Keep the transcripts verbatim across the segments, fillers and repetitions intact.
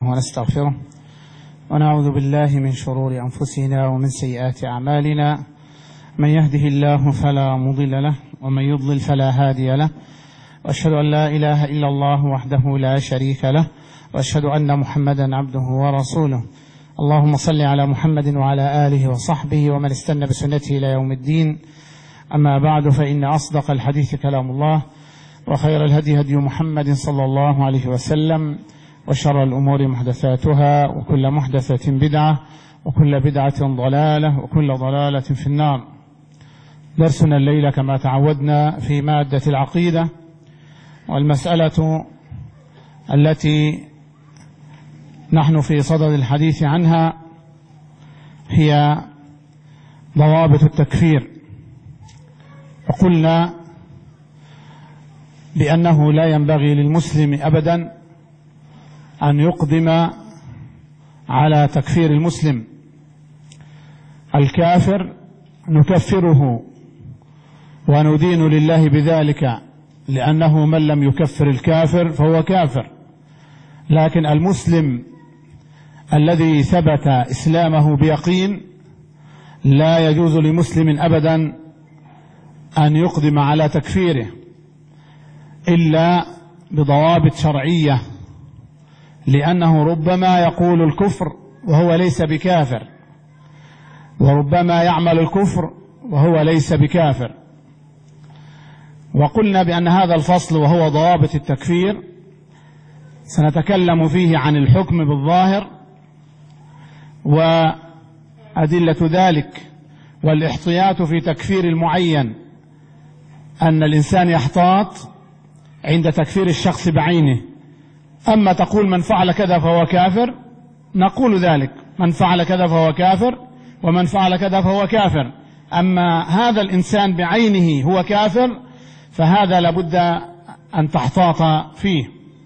ونستغفره ونعوذ بالله من شرور أنفسنا ومن سيئات أعمالنا، من يهده الله فلا مضل له ومن يضلل فلا هادي له، وأشهد أن لا إله إلا الله وحده لا شريك له، وأشهد أن محمدا عبده ورسوله. اللهم صل على محمد وعلى آله وصحبه ومن استنى بسنته إلى يوم الدين. أما بعد، فإن أصدق الحديث كلام الله، وخير الهدي هدي محمد صلى الله عليه وسلم، وشر الأمور محدثاتها، وكل محدثة بدعة، وكل بدعة ضلالة، وكل ضلالة في النار. درسنا الليلة كما تعودنا في مادة العقيدة، والمسألة التي نحن في صدد الحديث عنها هي ضوابط التكفير. وقلنا بأنه لا ينبغي للمسلم أبدا أن يقدم على تكفير المسلم. الكافر نكفره وندين لله بذلك، لأنه من لم يكفر الكافر فهو كافر. لكن المسلم الذي ثبت إسلامه بيقين لا يجوز لمسلم أبدا أن يقدم على تكفيره إلا بضوابط شرعية، لأنه ربما يقول الكفر وهو ليس بكافر، وربما يعمل الكفر وهو ليس بكافر. وقلنا بأن هذا الفصل وهو ضوابط التكفير سنتكلم فيه عن الحكم بالظاهر وأدلة ذلك، والاحتياط في تكفير المعين، أن الإنسان يحتاط عند تكفير الشخص بعينه. أما تقول من فعل كذا فهو كافر، نقول ذلك، من فعل كذا فهو كافر، ومن فعل كذا فهو كافر. أما هذا الإنسان بعينه هو كافر، فهذا لابد أن تحتاط فيه.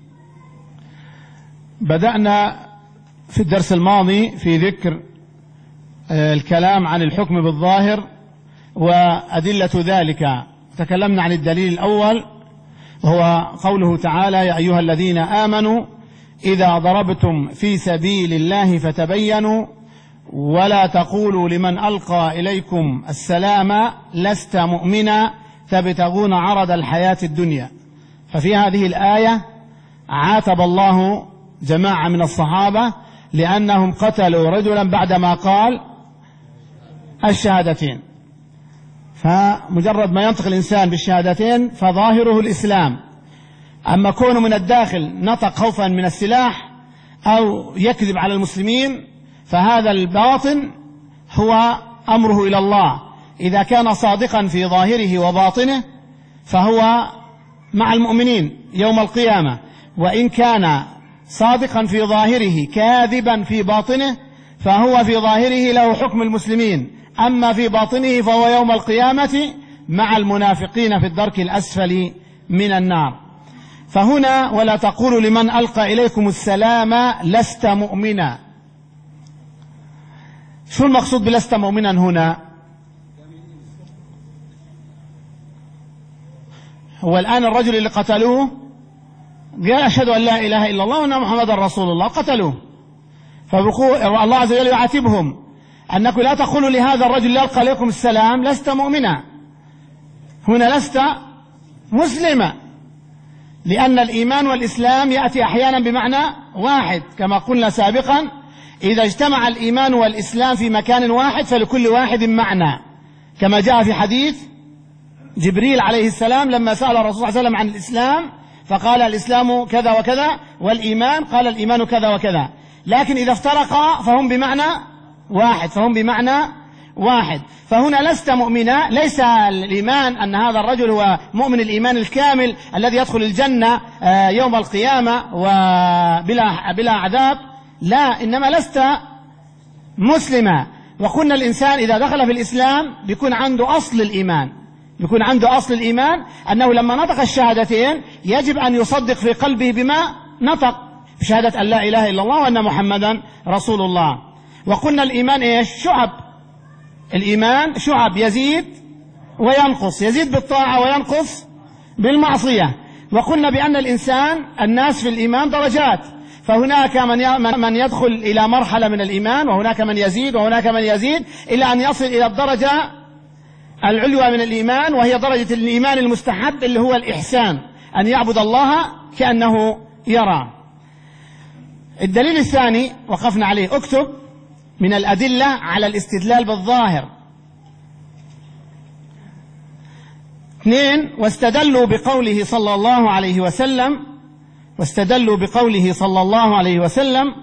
بدأنا في الدرس الماضي في ذكر الكلام عن الحكم بالظاهر وأدلة ذلك. تكلمنا عن الدليل الأول، وهو قوله تعالى: يا أيها الذين آمنوا إذا ضربتم في سبيل الله فتبينوا ولا تقولوا لمن ألقى إليكم السلام لست مؤمنا تبتغون عرض الحياة الدنيا. ففي هذه الآية عاتب الله جماعة من الصحابة لأنهم قتلوا رجلا بعدما قال الشهادتين. فمجرد ما ينطق الإنسان بالشهادتين فظاهره الإسلام، أما كونه من الداخل نطق خوفا من السلاح أو يكذب على المسلمين فهذا الباطن هو أمره إلى الله. إذا كان صادقا في ظاهره وباطنه فهو مع المؤمنين يوم القيامة، وإن كان صادقا في ظاهره كاذبا في باطنه فهو في ظاهره له حكم المسلمين، أما في باطنه فهو يوم القيامة مع المنافقين في الدرك الأسفل من النار. فهنا ولا تقولوا لمن ألقى إليكم السلام لست مؤمنا. شو المقصود بلست مؤمنا هنا؟ هو الآن الرجل اللي قتلوه قال أشهد أن لا إله إلا الله وأن محمدا رسول الله، قتلوه، فالله عز وجل يعاتبهم أنكم لا تقولوا لهذا الرجل اللي ألقى إليكم السلام لست مؤمنا. هنا لست مسلما، لأن الإيمان والإسلام يأتي أحيانا بمعنى واحد، كما قلنا سابقا: إذا اجتمع الإيمان والإسلام في مكان واحد فلكل واحد معنى، كما جاء في حديث جبريل عليه السلام لما سأل الرسول صلى الله عليه وسلم عن الإسلام فقال الإسلام كذا وكذا، والإيمان قال الإيمان كذا وكذا. لكن إذا افترقا فهم بمعنى واحد، فهم بمعنى واحد. فهنا لست مؤمنا، ليس الإيمان أن هذا الرجل هو مؤمن الإيمان الكامل الذي يدخل الجنة يوم القيامة وبلا بلا عذاب، لا، إنما لست مسلما. وقلنا الإنسان إذا دخل في الإسلام بيكون عنده أصل الإيمان، بيكون عنده أصل الإيمان أنه لما نطق الشهادتين يجب أن يصدق في قلبه بما نطق، بشهادة أن لا إله إلا الله وأن محمدا رسول الله. وقلنا الإيمان إيش؟ شعب. الإيمان شعب، يزيد وينقص، يزيد بالطاعة وينقص بالمعصية. وقلنا بأن الإنسان الناس في الإيمان درجات، فهناك من من يدخل إلى مرحلة من الإيمان، وهناك من يزيد وهناك من يزيد إلى أن يصل إلى الدرجة العلوى من الإيمان، وهي درجة الإيمان المستحب اللي هو الإحسان، أن يعبد الله كأنه يرى. الدليل الثاني وقفنا عليه، اكتب من الأدلة على الاستدلال بالظاهر. اثنين، واستدلوا بقوله صلى الله عليه وسلم واستدلوا بقوله صلى الله عليه وسلم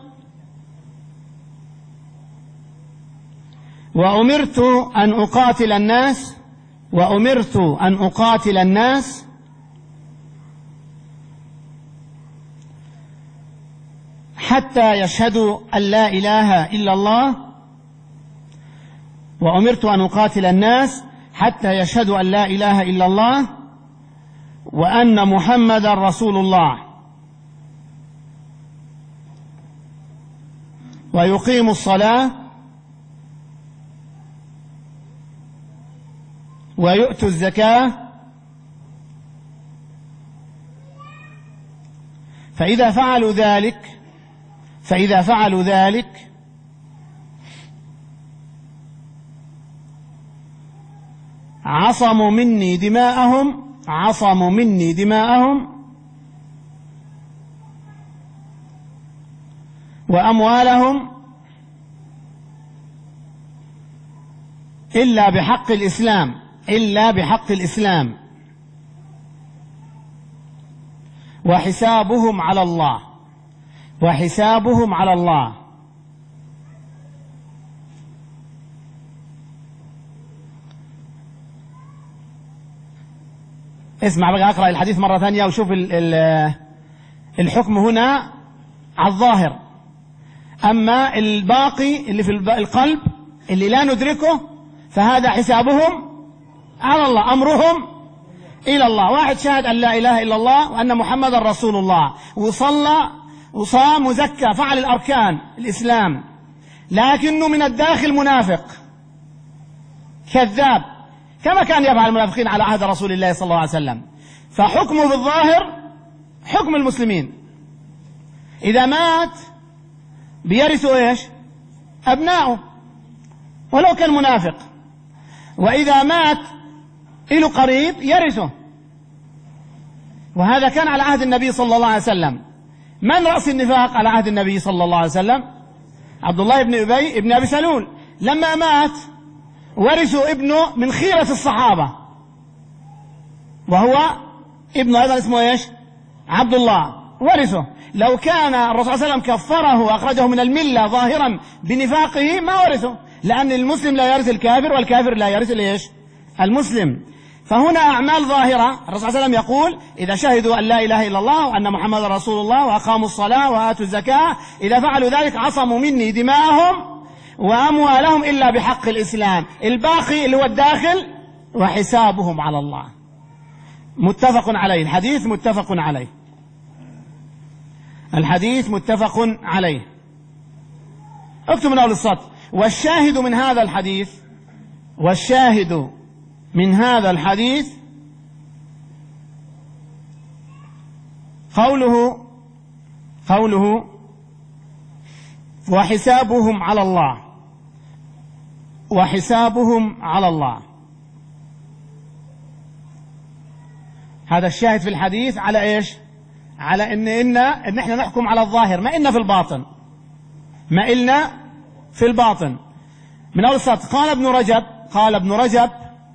وأمرت أن أقاتل الناس وأمرت أن أقاتل الناس حتى يشهدوا أن لا إله إلا الله وأمرت أن أقاتل الناس حتى يشهدوا أن لا إله إلا الله وأن محمدا رسول الله ويقيموا الصلاة ويؤتوا الزكاة فإذا فعلوا ذلك فإذا فعلوا ذلك عصموا مني دماءهم عصموا مني دماءهم وأموالهم إلا بحق الإسلام إلا بحق الإسلام وحسابهم على الله وحسابهم على الله. اسمع بقى، أقرأ الحديث مرة ثانية وشوف الحكم هنا على الظاهر. أما الباقي اللي في القلب اللي لا ندركه فهذا حسابهم على الله، أمرهم إلى الله. واحد شهد أن لا إله إلا الله وأن محمد رسول الله وصلى وصام وزكى، فعل الأركان الإسلام، لكنه من الداخل منافق كذاب كما كان يفعل المنافقين على عهد رسول الله صلى الله عليه وسلم. فحكمه بالظاهر حكم المسلمين. إذا مات بيرثوا إيش؟ أبناؤه ولو كان منافق، وإذا مات له قريب يرثه. وهذا كان على عهد النبي صلى الله عليه وسلم. من رأس النفاق على عهد النبي صلى الله عليه وسلم؟ عبد الله بن أبي بن أبي سلول. لما مات ورثوا ابنه من خيرة الصحابة، وهو ابنه أيضا اسمه إيش؟ عبد الله، ورثه. لو كان الرسول صلى الله عليه وسلم كفره وأخرجه من الملة ظاهرا بنفاقه ما ورثه، لأن المسلم لا يرث الكافر والكافر لا يرث الإيش؟ المسلم. فهنا أعمال ظاهرة. الرسول صلى الله عليه وسلم يقول إذا شهدوا أن لا إله إلا الله وأن محمد رسول الله وأقاموا الصلاة وآتوا الزكاة إذا فعلوا ذلك عصموا مني دماءهم وأموالهم إلا بحق الإسلام. الباقي اللي هو الداخل وحسابهم على الله. متفق عليه، الحديث متفق عليه، الحديث متفق عليه. اكتب من أول السطر. والشاهد من هذا الحديث والشاهد من هذا الحديث قوله قوله وحسابهم على الله وحسابهم على الله. هذا الشاهد في الحديث على ايش؟ على ان ان ان احنا نحكم على الظاهر، ما إلنا في الباطن، ما إلنا في الباطن. من اول السطر. قال ابن رجب قال ابن رجب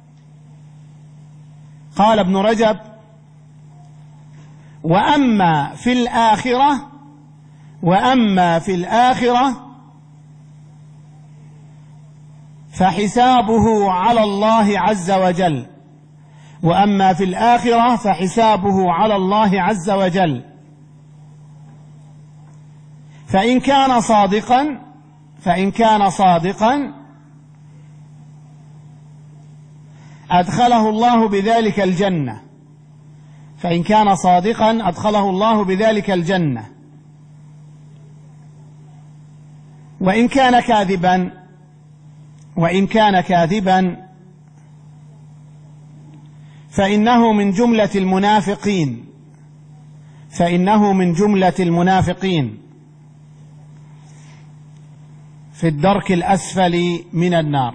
قال ابن رجب وأما في الآخرة وأما في الآخرة فحسابه على الله عز وجل وأما في الآخرة فحسابه على الله عز وجل فإن كان صادقا فإن كان صادقا أدخله الله بذلك الجنة فإن كان صادقا أدخله الله بذلك الجنة وإن كان كاذبا وإن كان كاذبا فإنه من جملة المنافقين فإنه من جملة المنافقين في الدرك الأسفل من النار.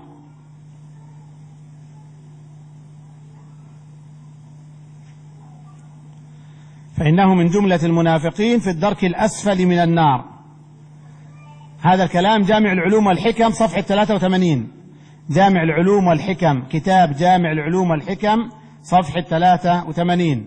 فإنه من جملة المنافقين في الدرك الأسفل من النار. هذا الكلام جامع العلوم والحكم صفحة ثلاثة وثمانين. جامع العلوم والحكم، كتاب جامع العلوم والحكم صفحة ثلاثة وثمانين.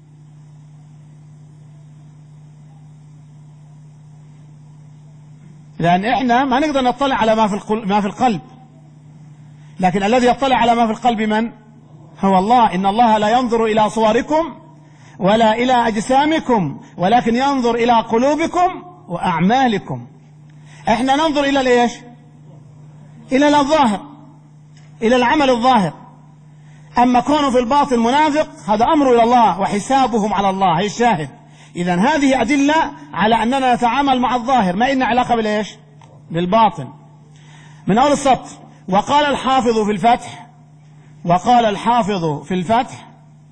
لأن إحنا ما نقدر نطلع على ما في ما في القلب، لكن الذي يطلع على ما في القلب من؟ هو الله. إن الله لا ينظر إلى صوركم ولا إلى أجسامكم ولكن ينظر إلى قلوبكم وأعمالكم. إحنا ننظر إلى الإيش؟ إلى الظاهر، إلى العمل الظاهر. أما كونه في الباطن منافق هذا أمر إلى الله وحسابهم على الله. هي الشاهد. إذن هذه أدلة على أننا نتعامل مع الظاهر، ما إن علاقة بالإيش؟ بالباطن. من أول السطر: وقال الحافظ في الفتح وقال الحافظ في الفتح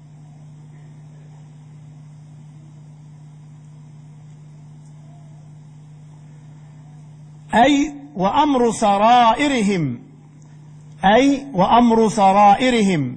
أي وأمر سرائرهم، أي وأمر سرائرهم،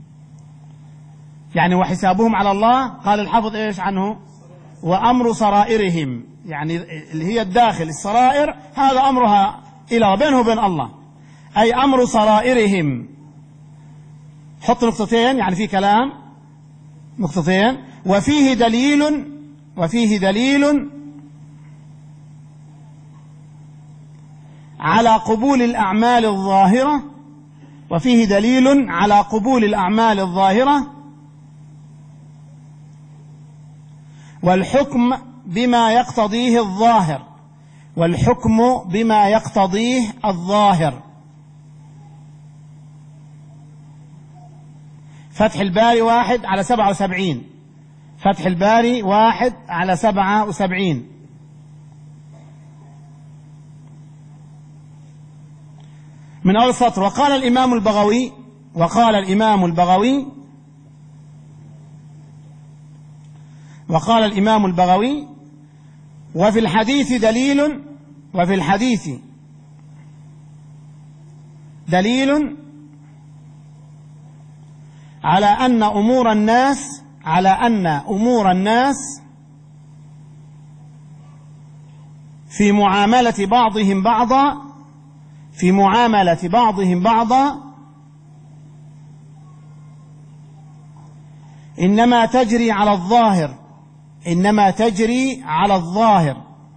يعني وحسابهم على الله. قال الحافظ إيش عنه؟ وأمر سرائرهم، يعني اللي هي الداخل، السرائر هذا أمرها إلى بينه وبين الله، أي أمر سرائرهم. حط نقطتين، يعني في كلام نقطتين. وفيه دليل وفيه دليل على قبول الأعمال الظاهرة وفيه دليل على قبول الأعمال الظاهرة والحكم بما يقتضيه الظاهر والحكم بما يقتضيه الظاهر. فتح الباري واحد على سبعة وسبعين. فتح الباري واحد على سبعة وسبعين. من أول سطر: وقال الإمام البغوي وقال الإمام البغوي وقال الإمام البغوي وفي الحديث دليل وفي الحديث دليل على أن أمور الناس على أن أمور الناس في معاملة بعضهم بعضا في معاملة بعضهم بعضا إنما تجري على الظاهر إنما تجري على الظاهر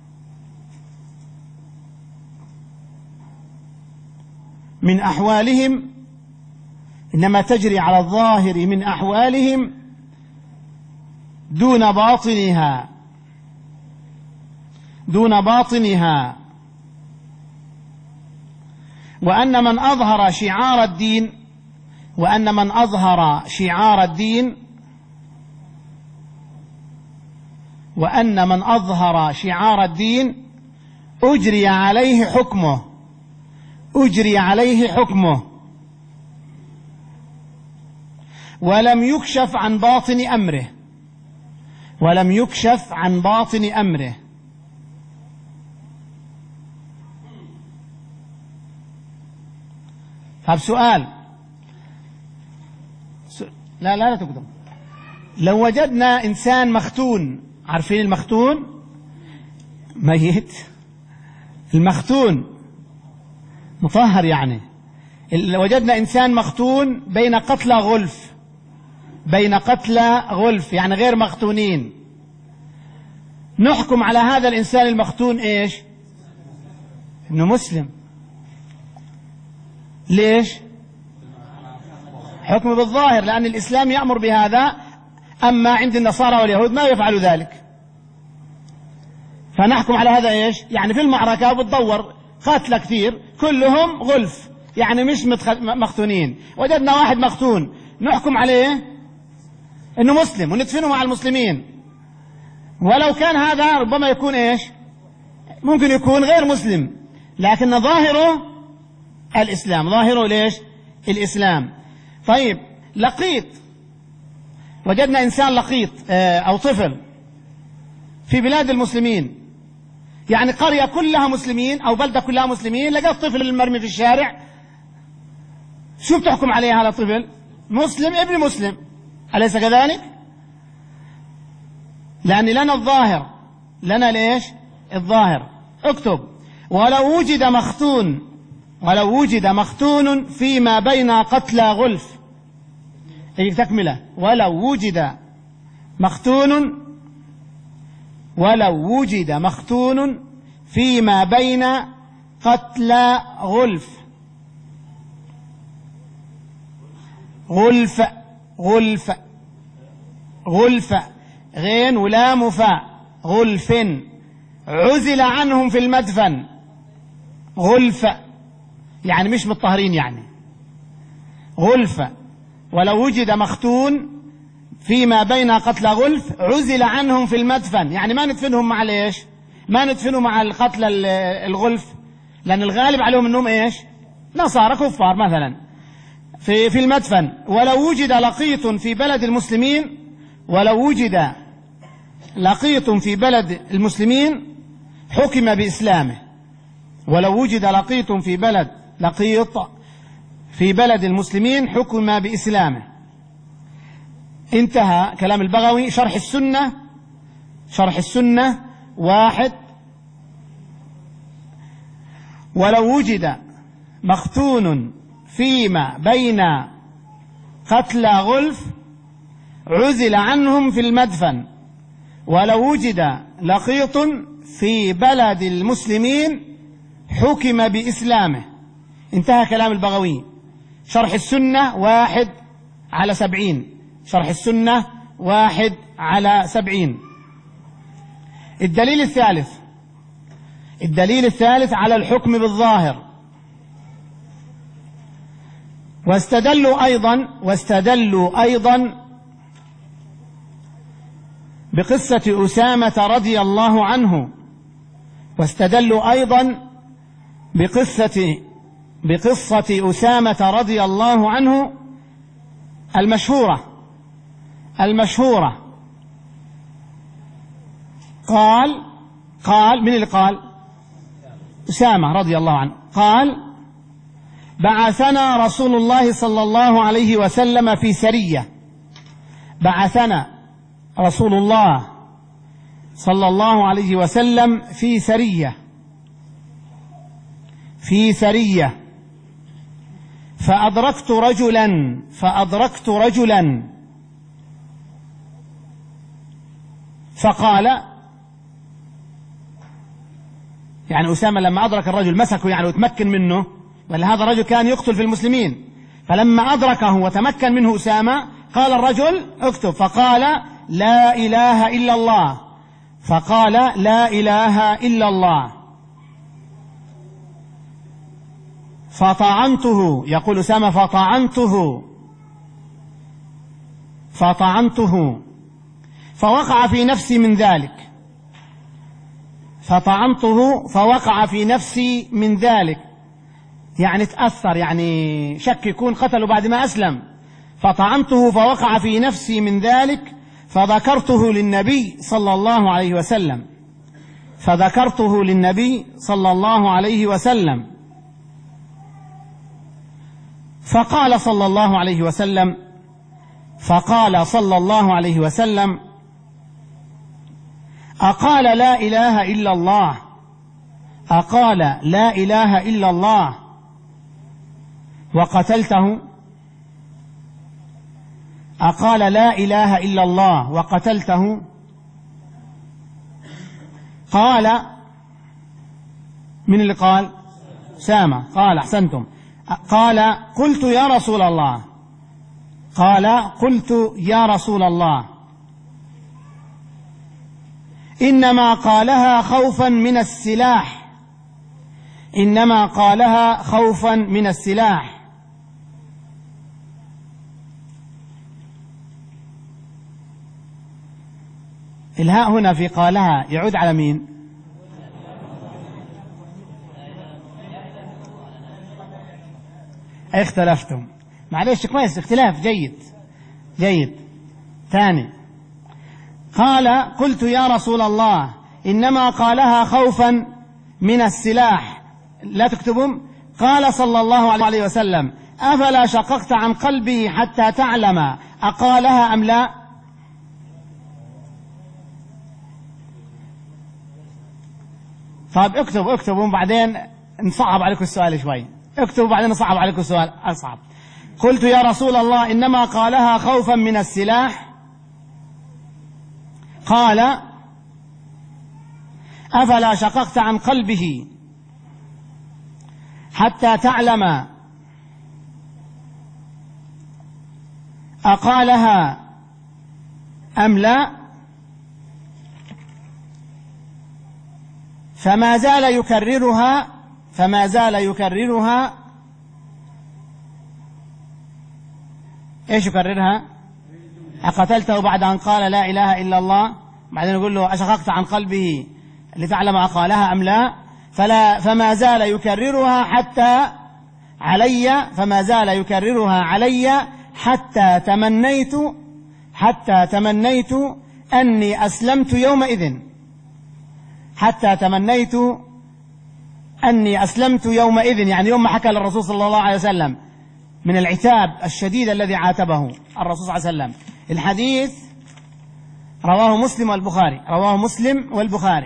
من أحوالهم إنما تجري على الظاهر من أحوالهم دون باطنها دون باطنها وأن من أظهر شعار الدين وأن من أظهر شعار الدين وأن من أظهر شعار الدين أجري عليه حكمه أجري عليه حكمه ولم يكشف عن باطن أمره ولم يكشف عن باطن أمره. طب سؤال لا لا لا تقدم. لو وجدنا إنسان مختون، عارفين المختون؟ ميت. المختون مطهر، يعني لو وجدنا إنسان مختون بين قتلى غلف بين قتلى غلف يعني غير مختونين، نحكم على هذا الإنسان المختون إيش؟ إنه مسلم. ليش؟ حكم بالظاهر، لأن الإسلام يأمر بهذا، أما عند النصارى واليهود ما يفعلوا ذلك. فنحكم على هذا إيش؟ يعني في المعركة بتدور قاتلة كثير كلهم غلف، يعني مش مختونين. وجدنا واحد مختون، نحكم عليه إنه مسلم وندفنه مع المسلمين، ولو كان هذا ربما يكون إيش؟ ممكن يكون غير مسلم، لكن ظاهره الإسلام. ظاهره ليش؟ الإسلام. طيب لقيط، وجدنا إنسان لقيط أو طفل في بلاد المسلمين، يعني قرية كلها مسلمين أو بلدة كلها مسلمين، لقيت طفل المرمي في الشارع، شو بتحكم عليه هذا الطفل؟ مسلم ابن مسلم، أليس كذلك؟ لأن لنا الظاهر، لنا ليش؟ الظاهر. اكتب: ولو وجد مختون، ولو وجد مختون فيما بين قتلى غلف. اي تكملة: ولو وجد مختون، ولو وجد مختون فيما بين قتلى غلف. غلف غلف غلف غين ولام فاء، غلف، عزل عنهم في المدفن. غلف يعني مش متطهرين، يعني غلف. ولو وجد مختون فيما بين قتلى غلف عزل عنهم في المدفن، يعني ما ندفنهم مع ليش؟ ما ندفنهم مع القتلى الغلف، لأن الغالب عليهم أنهم إيش؟ نصارى كفار مثلا في في المدفن. ولو وجد لقيط في بلد المسلمين، ولو وجد لقيط في بلد المسلمين حكم بإسلامه. ولو وجد لقيط في بلد لقيط في بلد المسلمين حكم بإسلامه. انتهى كلام البغوي. شرح السنة، شرح السنة واحد: ولو وجد مختون فيما بين قتلى غلف عزل عنهم في المدفن. ولو وجد لقيط في بلد المسلمين حكم بإسلامه. انتهى كلام البغوي. شرح السنة واحد على سبعين، شرح السنة واحد على سبعين. الدليل الثالث، الدليل الثالث على الحكم بالظاهر. واستدلوا أيضا واستدلوا أيضا بقصة أسامة رضي الله عنه. واستدلوا أيضا بقصة بقصة أسامة رضي الله عنه المشهورة المشهورة قال قال من اللي قال؟ أسامة رضي الله عنه قال: بعثنا رسول الله صلى الله عليه وسلم في سرية. بعثنا رسول الله صلى الله عليه وسلم في سرية في سرية فأدركت رجلا فأدركت رجلا فقال، يعني أسامة لما أدرك الرجل مسكه يعني وتمكن منه، ولا هذا الرجل كان يقتل في المسلمين، فلما أدركه وتمكن منه أسامة قال الرجل اكتب، فقال: لا إله إلا الله. فقال: لا إله إلا الله. فطعنته، يقول أسامة: فطعنته فطعنته فوقع في نفسي من ذلك فطعنته فوقع في نفسي من ذلك، يعني تأثر، يعني شك يكون قتله بعد ما أسلم. فطعنته فوقع في نفسي من ذلك فذكرته للنبي صلى الله عليه وسلم فذكرته للنبي صلى الله عليه وسلم فقال صلى الله عليه وسلم فقال صلى الله عليه وسلم: أقال لا إله إلا الله أقال لا إله إلا الله وقتلته؟ أقال لا إله إلا الله وقتلته؟ قال: من اللي قال؟ أسامة. قال: أحسنتم. قال: قلت يا رسول الله قال: قلت يا رسول الله إنما قالها خوفا من السلاح إنما قالها خوفا من السلاح. الهاء هنا في قالها يعود على مين؟ اختلفتم، معلش كويس، اختلاف جيد جيد. ثاني، قال: قلت يا رسول الله إنما قالها خوفا من السلاح. لا تكتبهم. قال صلى الله عليه وسلم: أفلا شققت عن قلبه حتى تعلم أقالها أم لا؟ طيب اكتبوا اكتبوا بعدين نصعب عليكم السؤال شوي. اكتبوا بعدين نصعب عليكم السؤال أصعب. قلت: يا رسول الله إنما قالها خوفا من السلاح. قال: أفلا شققت عن قلبه حتى تعلم أقالها أم لا؟ فما زال يكررها فما زال يكررها ايش يكررها؟ أقتلته بعد أن قال لا إله إلا الله؟ بعدين يقول له: أشققت عن قلبه لتعلم أقالها أم لا؟ فلا فما زال يكررها حتى علي فما زال يكررها علي حتى تمنيت حتى تمنيت أني أسلمت يومئذ حتى تمنيت أني أسلمت يومئذ، يعني يوم ما حكى للرسول صلى الله عليه وسلم من العتاب الشديد الذي عاتبه الرسول صلى الله عليه وسلم. الحديث رواه مسلم والبخاري رواه مسلم والبخاري.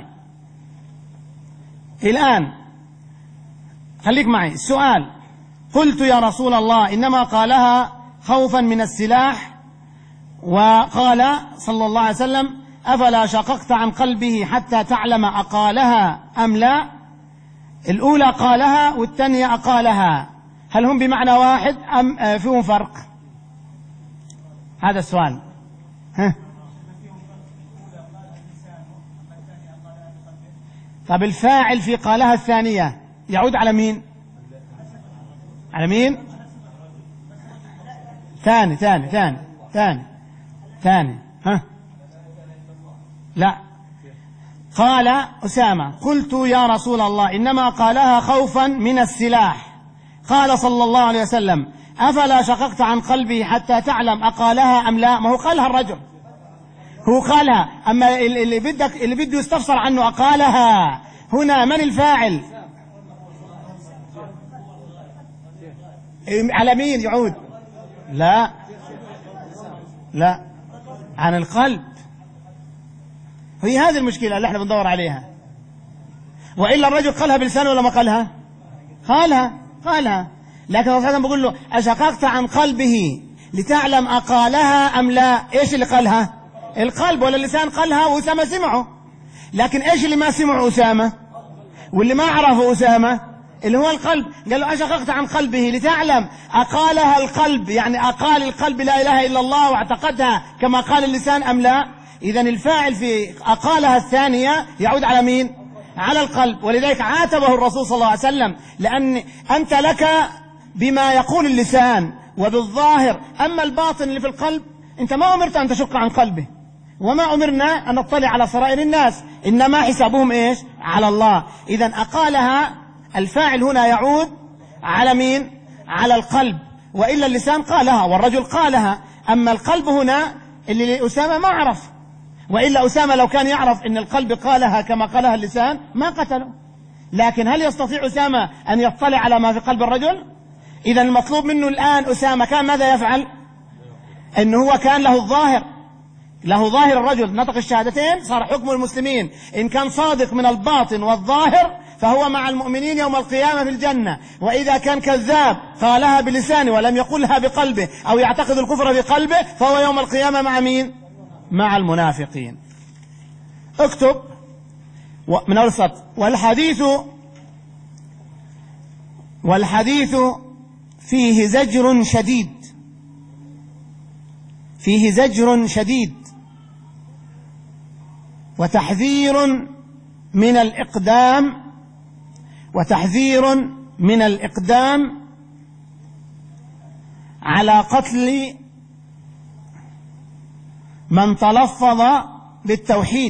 الآن خليك معي السؤال. قلت: يا رسول الله إنما قالها خوفا من السلاح، وقال صلى الله عليه وسلم: أفلا شققت عن قلبه حتى تعلم أقالها أم لا؟ الأولى قالها والثانية أقالها، هل هم بمعنى واحد أم فيهم فرق؟ هذا السؤال. ها؟ طب الفاعل في قالها الثانية يعود على مين؟ على مين؟ ثاني ثاني ثاني ثاني ثاني ها؟ لا. قال أسامة: قلت: يا رسول الله إنما قالها خوفا من السلاح. قال صلى الله عليه وسلم: أفلا شققت عن قلبي حتى تعلم أقالها أم لا؟ ما هو قالها الرجل، هو قالها، أما اللي بدك اللي بده يستفسر عنه أقالها هنا من الفاعل؟ على مين يعود؟ لا لا عن القلب. هي هذه المشكلة اللي احنا بندور عليها. وإلا الرجل قالها بلسانه ولا ما قالها؟ قالها قالها لكن الرسول صلى الله عليه وسلم بيقول له: أشققت عن قلبه لتعلم أقالها أم لا؟ إيش اللي قالها؟ القلب ولا اللسان قالها وأسامة سمعه. لكن إيش اللي ما سمعه أسامة واللي ما عرفه أسامة؟ اللي هو القلب. قال له: أشققت عن قلبه لتعلم أقالها القلب، يعني أقال القلب لا إله إلا الله واعتقدها كما قال اللسان أم لا؟ إذن الفاعل في أقالها الثانية يعود على مين؟ على القلب. ولذلك عاتبه الرسول صلى الله عليه وسلم: لأن أنت لك بما يقول اللسان وبالظاهر، أما الباطن اللي في القلب أنت ما أمرت أن تشق عن قلبه، وما أمرنا أن نطلع على سرائر الناس، إنما حسابهم إيش؟ على الله. إذن أقالها الفاعل هنا يعود على مين؟ على القلب، وإلا اللسان قالها والرجل قالها. أما القلب هنا اللي أسامة ما عرف، وإلا أسامة لو كان يعرف أن القلب قالها كما قالها اللسان ما قتله. لكن هل يستطيع أسامة أن يطلع على ما في قلب الرجل؟ إذا المطلوب منه الآن أسامة كان ماذا يفعل؟ أنه هو كان له الظاهر، له ظاهر الرجل نطق الشهادتين، صار حكم المسلمين إن كان صادق من الباطن والظاهر فهو مع المؤمنين يوم القيامة في الجنة، وإذا كان كذاب قالها بلسانه ولم يقلها بقلبه أو يعتقد الكفر بقلبه فهو يوم القيامة مع مين؟ مع المنافقين. اكتب من أول سطر: والحديث والحديث فيه زجر شديد فيه زجر شديد وتحذير من الإقدام وتحذير من الإقدام على قتل من تلفظ بالتوحيد.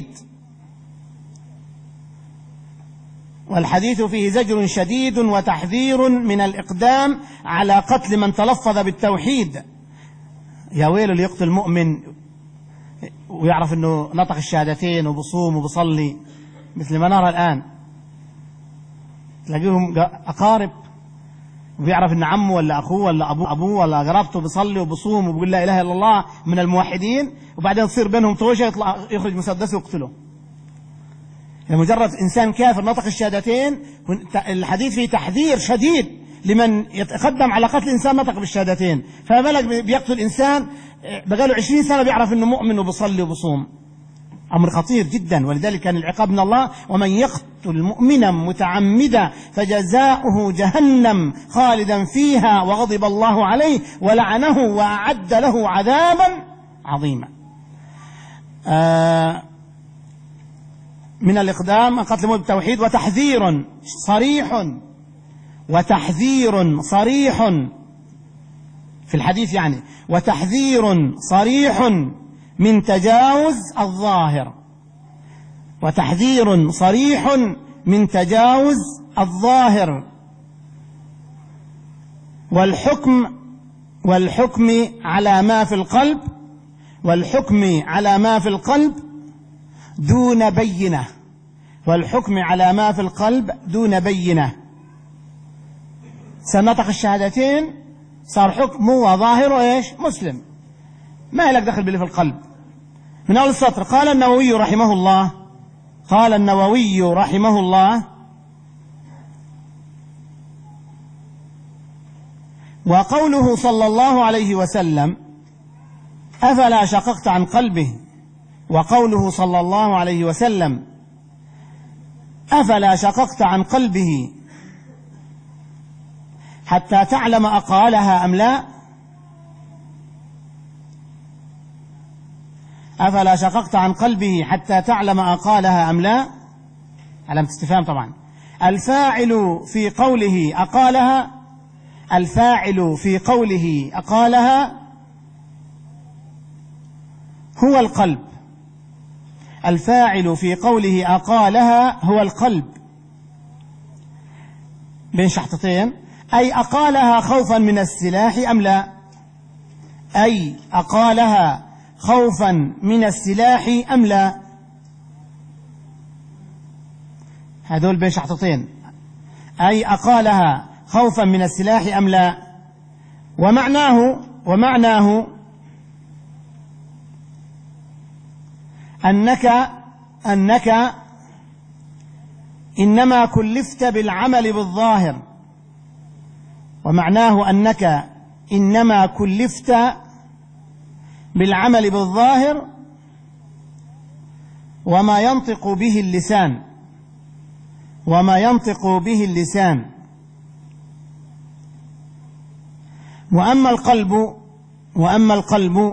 والحديث فيه زجر شديد وتحذير من الإقدام على قتل من تلفظ بالتوحيد. يا ويل اللي يقتل مؤمن ويعرف أنه نطق الشهادتين وبصوم وبصلي مثل ما نرى الآن، تلاقيهم أقارب وبيعرف إن عمه ولا أخوه ولا أبوه أبوه ولا قرابته بيصلي وبصوم وبيقول لا إله إلا الله من الموحدين، وبعدين تصير بينهم طوشة يطلع يخرج مسدس ويقتله. لمجرد إنسان كافر نطق الشهادتين، الحديث فيه تحذير شديد لمن يتقدم على قتل إنسان نطق بالشهادتين، فما بالك بيقتل إنسان بقاله عشرين سنة بيعرف إنه مؤمن وبصلي وبصوم. أمر خطير جدا، ولذلك كان العقاب من الله: ومن يقتل مؤمنا متعمدا فجزاؤه جهنم خالدا فيها وغضب الله عليه ولعنه وأعد له عذابا عظيما. آه من الإقدام قتل المؤمن بالتوحيد. وتحذير صريح وتحذير صريح في الحديث يعني وتحذير صريح من تجاوز الظاهر، وتحذير صريح من تجاوز الظاهر. والحكم والحكم على ما في القلب والحكم على ما في القلب دون بينة والحكم على ما في القلب دون بينة. سنطق الشهادتين صار حكمه وظاهره ايش؟ مسلم، ما لك دخل باللي في القلب. من أول السطر: قال النووي رحمه الله قال النووي رحمه الله: وقوله صلى الله عليه وسلم: أفلا شققت عن قلبه، وقوله صلى الله عليه وسلم: أفلا شققت عن قلبه حتى تعلم أقالها أم لا؟ أفلا شققت عن قلبه حتى تعلم أقالها أم لا؟ علامة استفهام طبعا. الفاعل في قوله أقالها الفاعل في قوله أقالها هو القلب. الفاعل في قوله أقالها هو القلب بين شحطتين، أي أقالها خوفا من السلاح أم لا؟ أي أقالها خوفا من السلاح أم لا؟ هذول بين شحطتين، أي أقالها خوفا من السلاح أم لا. ومعناه ومعناه أنك أنك إنما كلفت بالعمل بالظاهر ومعناه أنك إنما كلفت بالعمل بالظاهر وما ينطق به اللسان وما ينطق به اللسان وأما القلب وأما القلب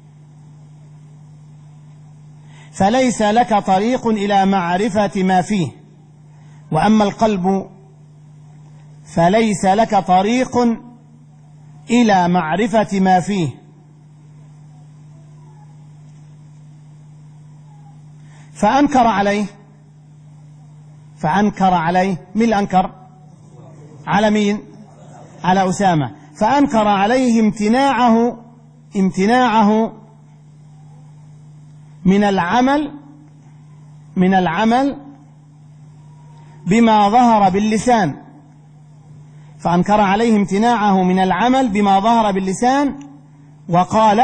فليس لك طريق إلى معرفة ما فيه وأما القلب فليس لك طريق إلى معرفة ما فيه. فأنكر عليه فأنكر عليه من الأنكر على مين؟ على أسامة. فأنكر عليه امتناعه امتناعه من العمل من العمل بما ظهر باللسان فأنكر عليه امتناعه من العمل بما ظهر باللسان وقال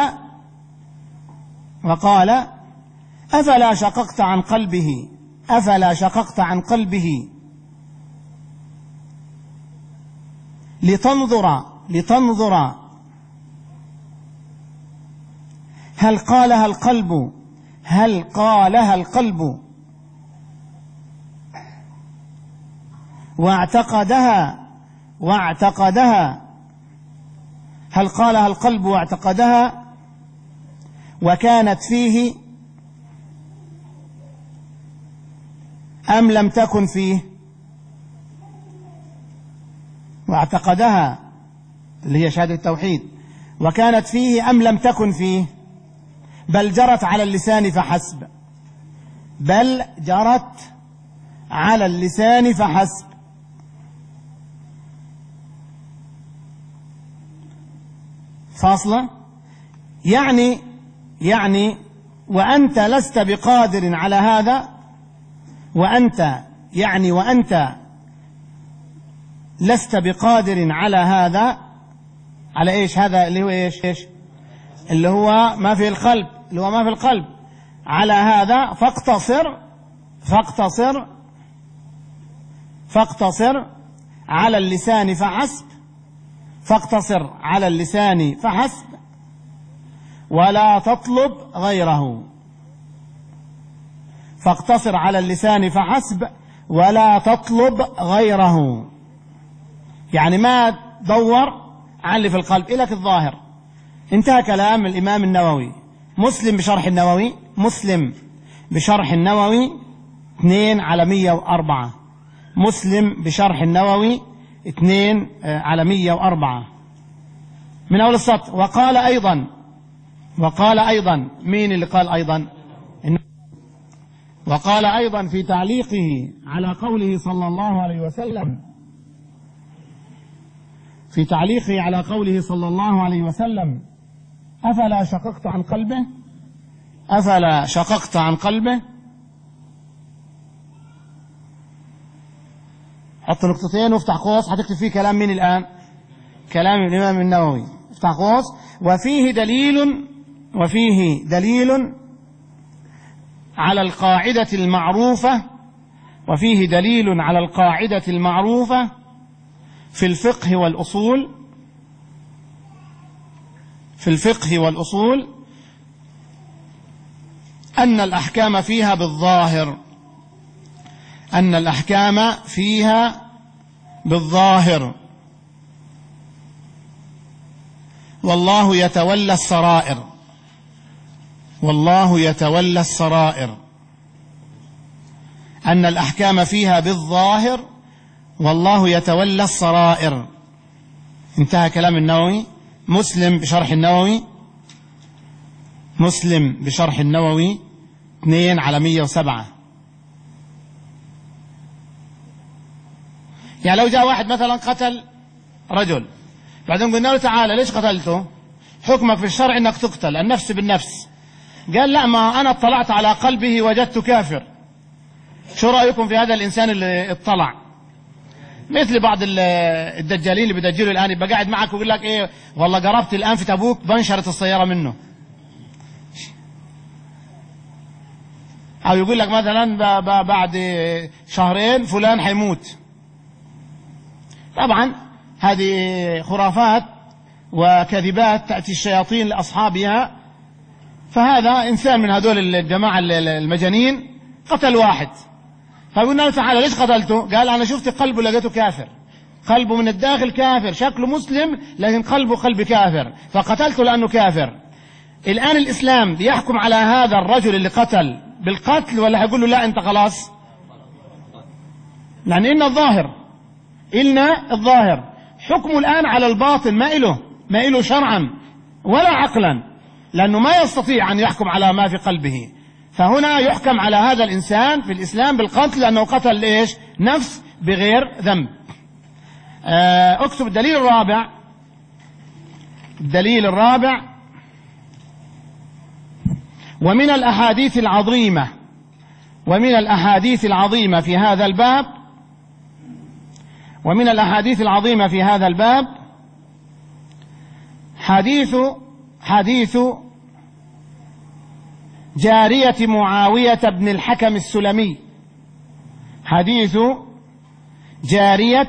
وقال أفلا شققت عن قلبه أفلا شققت عن قلبه لتنظر لتنظر هل قالها القلب هل قالها القلب واعتقدها واعتقدها هل قالها القلب واعتقدها وكانت فيه أم لم تكن فيه. واعتقدها اللي هي شهادة التوحيد وكانت فيه أم لم تكن فيه بل جرت على اللسان فحسب بل جرت على اللسان فحسب. فاصلة يعني يعني وأنت لست بقادر على هذا وأنت يعني وأنت لست بقادر على هذا، على إيش؟ هذا اللي هو إيش؟ إيش اللي هو ما في القلب، اللي هو ما في القلب. على هذا فاقتصر فاقتصر فاقتصر على اللسان فحسب فاقتصر على اللسان فحسب ولا تطلب غيره. فاقتصر على اللسان فحسب ولا تطلب غيره، يعني ما تدور على اللي في القلب، إلك الظاهر. انتهى كلام الإمام النووي. مسلم بشرح النووي، مسلم بشرح النووي اثنين على مية وأربعة، مسلم بشرح النووي اثنين على مية وأربعة من أول السطر. وقال أيضا وقال أيضا مين اللي قال أيضا؟ وقال أيضا في تعليقه على قوله صلى الله عليه وسلم في تعليقه على قوله صلى الله عليه وسلم: أفلا شققت عن قلبه أفلا شققت عن قلبه. حط نقطتين وافتح قوس، هتكتب فيه كلام مين الآن؟ كلام الإمام النووي. افتح قوس: وفيه دليل وفيه دليل على القاعدة المعروفة وفيه دليل على القاعدة المعروفة في الفقه والأصول في الفقه والأصول أن الأحكام فيها بالظاهر أن الأحكام فيها بالظاهر والله يتولى السرائر والله يتولى السرائر أن الأحكام فيها بالظاهر والله يتولى السرائر. انتهى كلام النووي. مسلم بشرح النووي مسلم بشرح النووي اثنين على مية وسبعة. يعني لو جاء واحد مثلا قتل رجل، بعدين قلنا له: تعالى ليش قتلته؟ حكمك في الشرع انك تقتل، النفس بالنفس. قال: لا، ما انا اطلعت على قلبه وجدت كافر. شو رأيكم في هذا الانسان اللي اطلع؟ مثل بعض الدجالين اللي بيدجلوا الان، يبقى قاعد معك ويقول لك: ايه والله قربت الان في تبوك بنشرت السيارة منه. او يقول لك مثلا بعد شهرين فلان حيموت. طبعا هذه خرافات وكذبات تأتي الشياطين لأصحابها. فهذا إنسان من هذول الجماعة المجانين قتل واحد، فقلنا له: تعالى ليش قتلته؟ قال: أنا شفت قلبه لقيته كافر، قلبه من الداخل كافر، شكله مسلم لكن قلبه قلب كافر، فقتلته لأنه كافر. الآن الإسلام بيحكم على هذا الرجل اللي قتل بالقتل، ولا هيقول له لا أنت خلاص؟ لأن إن الظاهر إن الظاهر حكمه الآن على الباطن، ما إله ما إله شرعا ولا عقلا، لأنه ما يستطيع أن يحكم على ما في قلبه. فهنا يحكم على هذا الإنسان في الإسلام بالقتل، لأنه قتل إيش؟ نفس بغير ذنب. اكتب الدليل الرابع. الدليل الرابع: ومن الأحاديث العظيمة ومن الأحاديث العظيمة في هذا الباب ومن الأحاديث العظيمة في هذا الباب حديث حديث جارية معاوية بن الحكم السلمي حديث جارية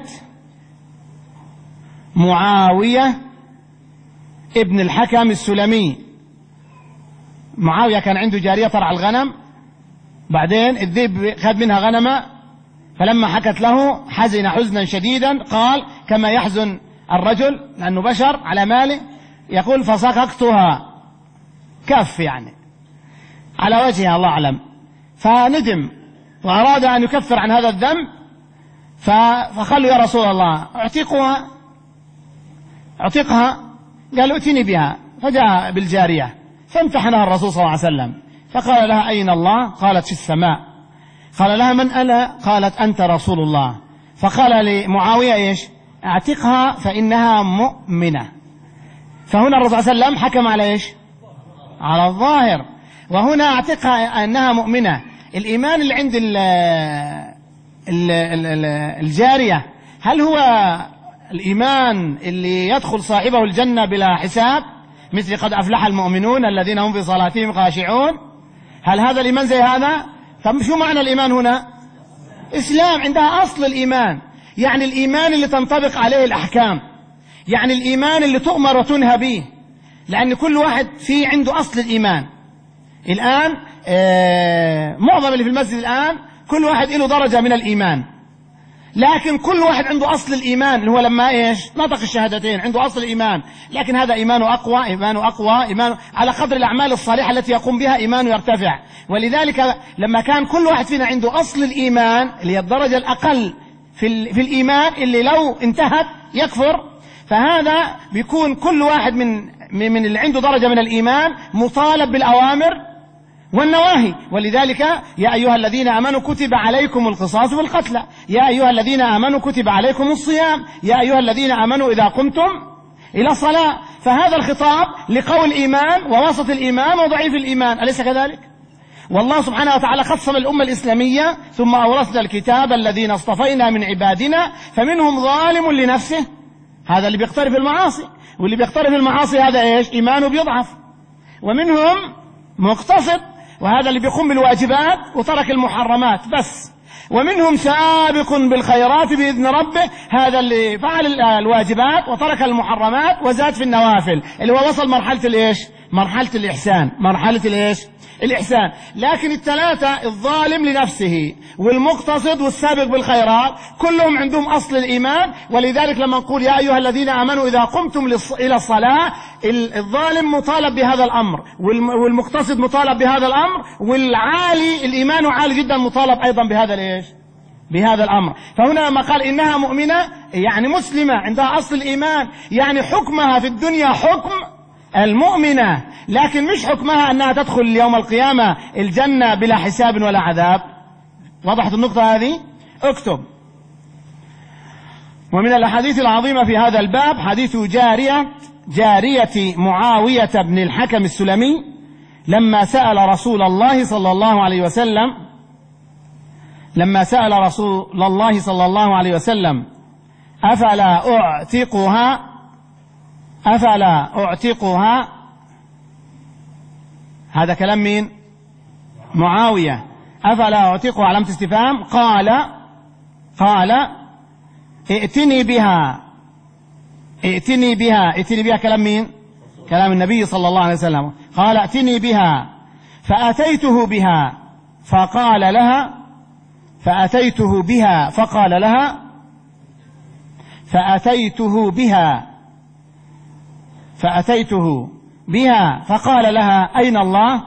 معاوية ابن الحكم السلمي. معاوية كان عنده جارية ترعى الغنم، بعدين الذئب خذ منها غنمة، فلما حكت له حزن حزنا شديدا، قال كما يحزن الرجل لأنه بشر على ماله، يقول: فسققتها كف يعني على وجهها، الله أعلم. فندم وأراد أن يكفر عن هذا الذنب، فقالوا: يا رسول الله اعتقها اعتقها. قال: ائتني بها. فجاء بالجارية فامتحنها الرسول صلى الله عليه وسلم، فقال لها: أين الله؟ قالت: في السماء. قال لها: من أنا؟ قالت: أنت رسول الله. فقال لمعاوية: إيش؟ اعتقها فإنها مؤمنة. فهنا الرسول صلى الله عليه وسلم حكم على إيش؟ على الظاهر. وهنا اعتقها أنها مؤمنة، الإيمان اللي عند ال ال ال الجارية هل هو الإيمان اللي يدخل صاحبه الجنة بلا حساب، مثل قد أفلح المؤمنون الذين هم في صلاتهم خاشعون؟ هل هذا الإيمان زي هذا؟ طب شو معنى الإيمان هنا؟ إسلام، عندها أصل الإيمان، يعني الإيمان اللي تنطبق عليه الأحكام، يعني الإيمان اللي تؤمر وتنهى به، لأن كل واحد فيه عنده أصل الإيمان. الآن آه معظم اللي في المسجد الآن كل واحد له درجة من الإيمان، لكن كل واحد عنده أصل الإيمان اللي هو لما إيش نطق الشهادتين عنده أصل الإيمان، لكن هذا إيمانه أقوى إيمانه أقوى إيمانه على قدر الأعمال الصالحة التي يقوم بها إيمانه يرتفع. ولذلك لما كان كل واحد فينا عنده أصل الإيمان اللي هي الدرجة الأقل في, في الإيمان اللي لو انتهت يكفر، فهذا بيكون كل واحد من, من اللي عنده درجة من الإيمان مطالب بالأوامر والنواهي. ولذلك يا أيها الذين آمنوا كتب عليكم القصاص في القتلى، يا أيها الذين آمنوا كتب عليكم الصيام، يا أيها الذين آمنوا إذا قمتم إلى الصلاة. فهذا الخطاب لقوي الإيمان ووسط الإيمان وضعيف الإيمان، أليس كذلك؟ والله سبحانه وتعالى خصم الأمة الإسلامية ثم أورثنا الكتاب الذين اصطفينا من عبادنا فمنهم ظالم لنفسه، هذا اللي بيقترف المعاصي، واللي بيقترف المعاصي هذا إيش؟ إيمانه بيضعف. ومنهم مقتصد، وهذا اللي بيقوم بالواجبات وترك المحرمات بس. ومنهم سابق بالخيرات بإذن ربه، هذا اللي فعل الواجبات وترك المحرمات وزاد في النوافل، اللي هو وصل مرحلة الإيش؟ مرحلة الإحسان، مرحلة الإيش؟ الإحسان. لكن الثلاثة الظالم لنفسه والمقتصد والسابق بالخيرات كلهم عندهم أصل الإيمان. ولذلك لما نقول يا أيها الذين آمنوا إذا قمتم إلى الصلاة، الظالم مطالب بهذا الأمر، والمقتصد مطالب بهذا الأمر، والعالي الإيمان عالي جدا مطالب أيضا بهذا الإيش؟ بهذا الأمر. فهنا لما قال إنها مؤمنة يعني مسلمة عندها أصل الإيمان، يعني حكمها في الدنيا حكم المؤمنة، لكن مش حكمها أنها تدخل يوم القيامة الجنة بلا حساب ولا عذاب. وضحت النقطة هذه؟ اكتب. ومن الأحاديث العظيمة في هذا الباب حديث جارية جارية معاوية بن الحكم السلمي لما سأل رسول الله صلى الله عليه وسلم لما سأل رسول الله صلى الله عليه وسلم أفلا أعتقها أفلا أعتقها هذا كلام مين؟ معاوية. أفلا أعتقها علامة استفهام. قال قال ائتني بها ائتني بها ائتني بها كلام مين؟ كلام النبي صلى الله عليه وسلم. قال ائتني بها فأتيته بها فقال لها فأتيته بها فقال لها فأتيته بها فأتيته بها فقال لها أين الله؟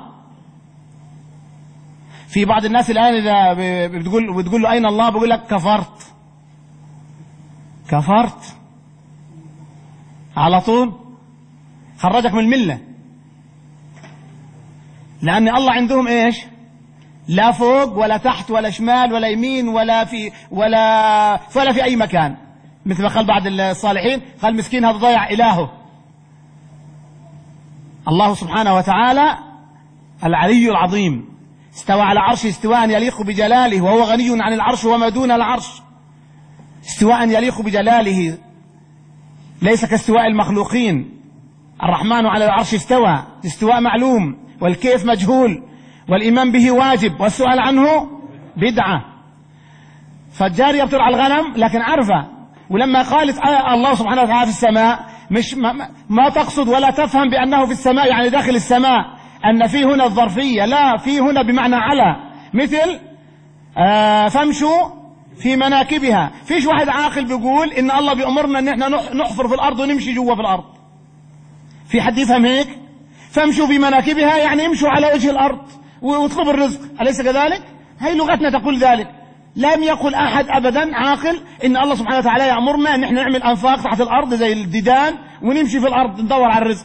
في بعض الناس الآن إذا بتقول بتقول له أين الله بيقول لك كفرت كفرت على طول، خرجك من الملة، لأن الله عندهم إيش؟ لا فوق ولا تحت ولا شمال ولا يمين ولا في ولا ولا في أي مكان، مثل ما قال بعض الصالحين قال مسكين هذا ضيع إلهه. الله سبحانه وتعالى العلي العظيم استوى على عرشه استواء يليق بجلاله، وهو غني عن العرش وما دون العرش، استواء يليق بجلاله ليس كاستواء المخلوقين. الرحمن على العرش استوى، استواء معلوم والكيف مجهول، والإيمان به واجب والسؤال عنه بدعة. فالجارية بترعى الغنم لكن عارفة، ولما قالت آه الله سبحانه وتعالى في السماء مش ما, ما تقصد ولا تفهم بأنه في السماء يعني داخل السماء، أن في هنا الظرفية، لا، في هنا بمعنى على، مثل آه فامشوا في مناكبها. فيش واحد عاقل بيقول إن الله بيأمرنا إن احنا نحفر في الأرض ونمشي جوا في الأرض. في حد يفهم هيك؟ فامشوا في مناكبها يعني يمشوا على وجه الأرض واطلبوا الرزق، أليس كذلك؟ هي لغتنا تقول ذلك. لم يقل أحد أبدا عاقل إن الله سبحانه وتعالى يأمرنا إن احنا نعمل أنفاق تحت الأرض زي الديدان ونمشي في الأرض ندور على الرزق.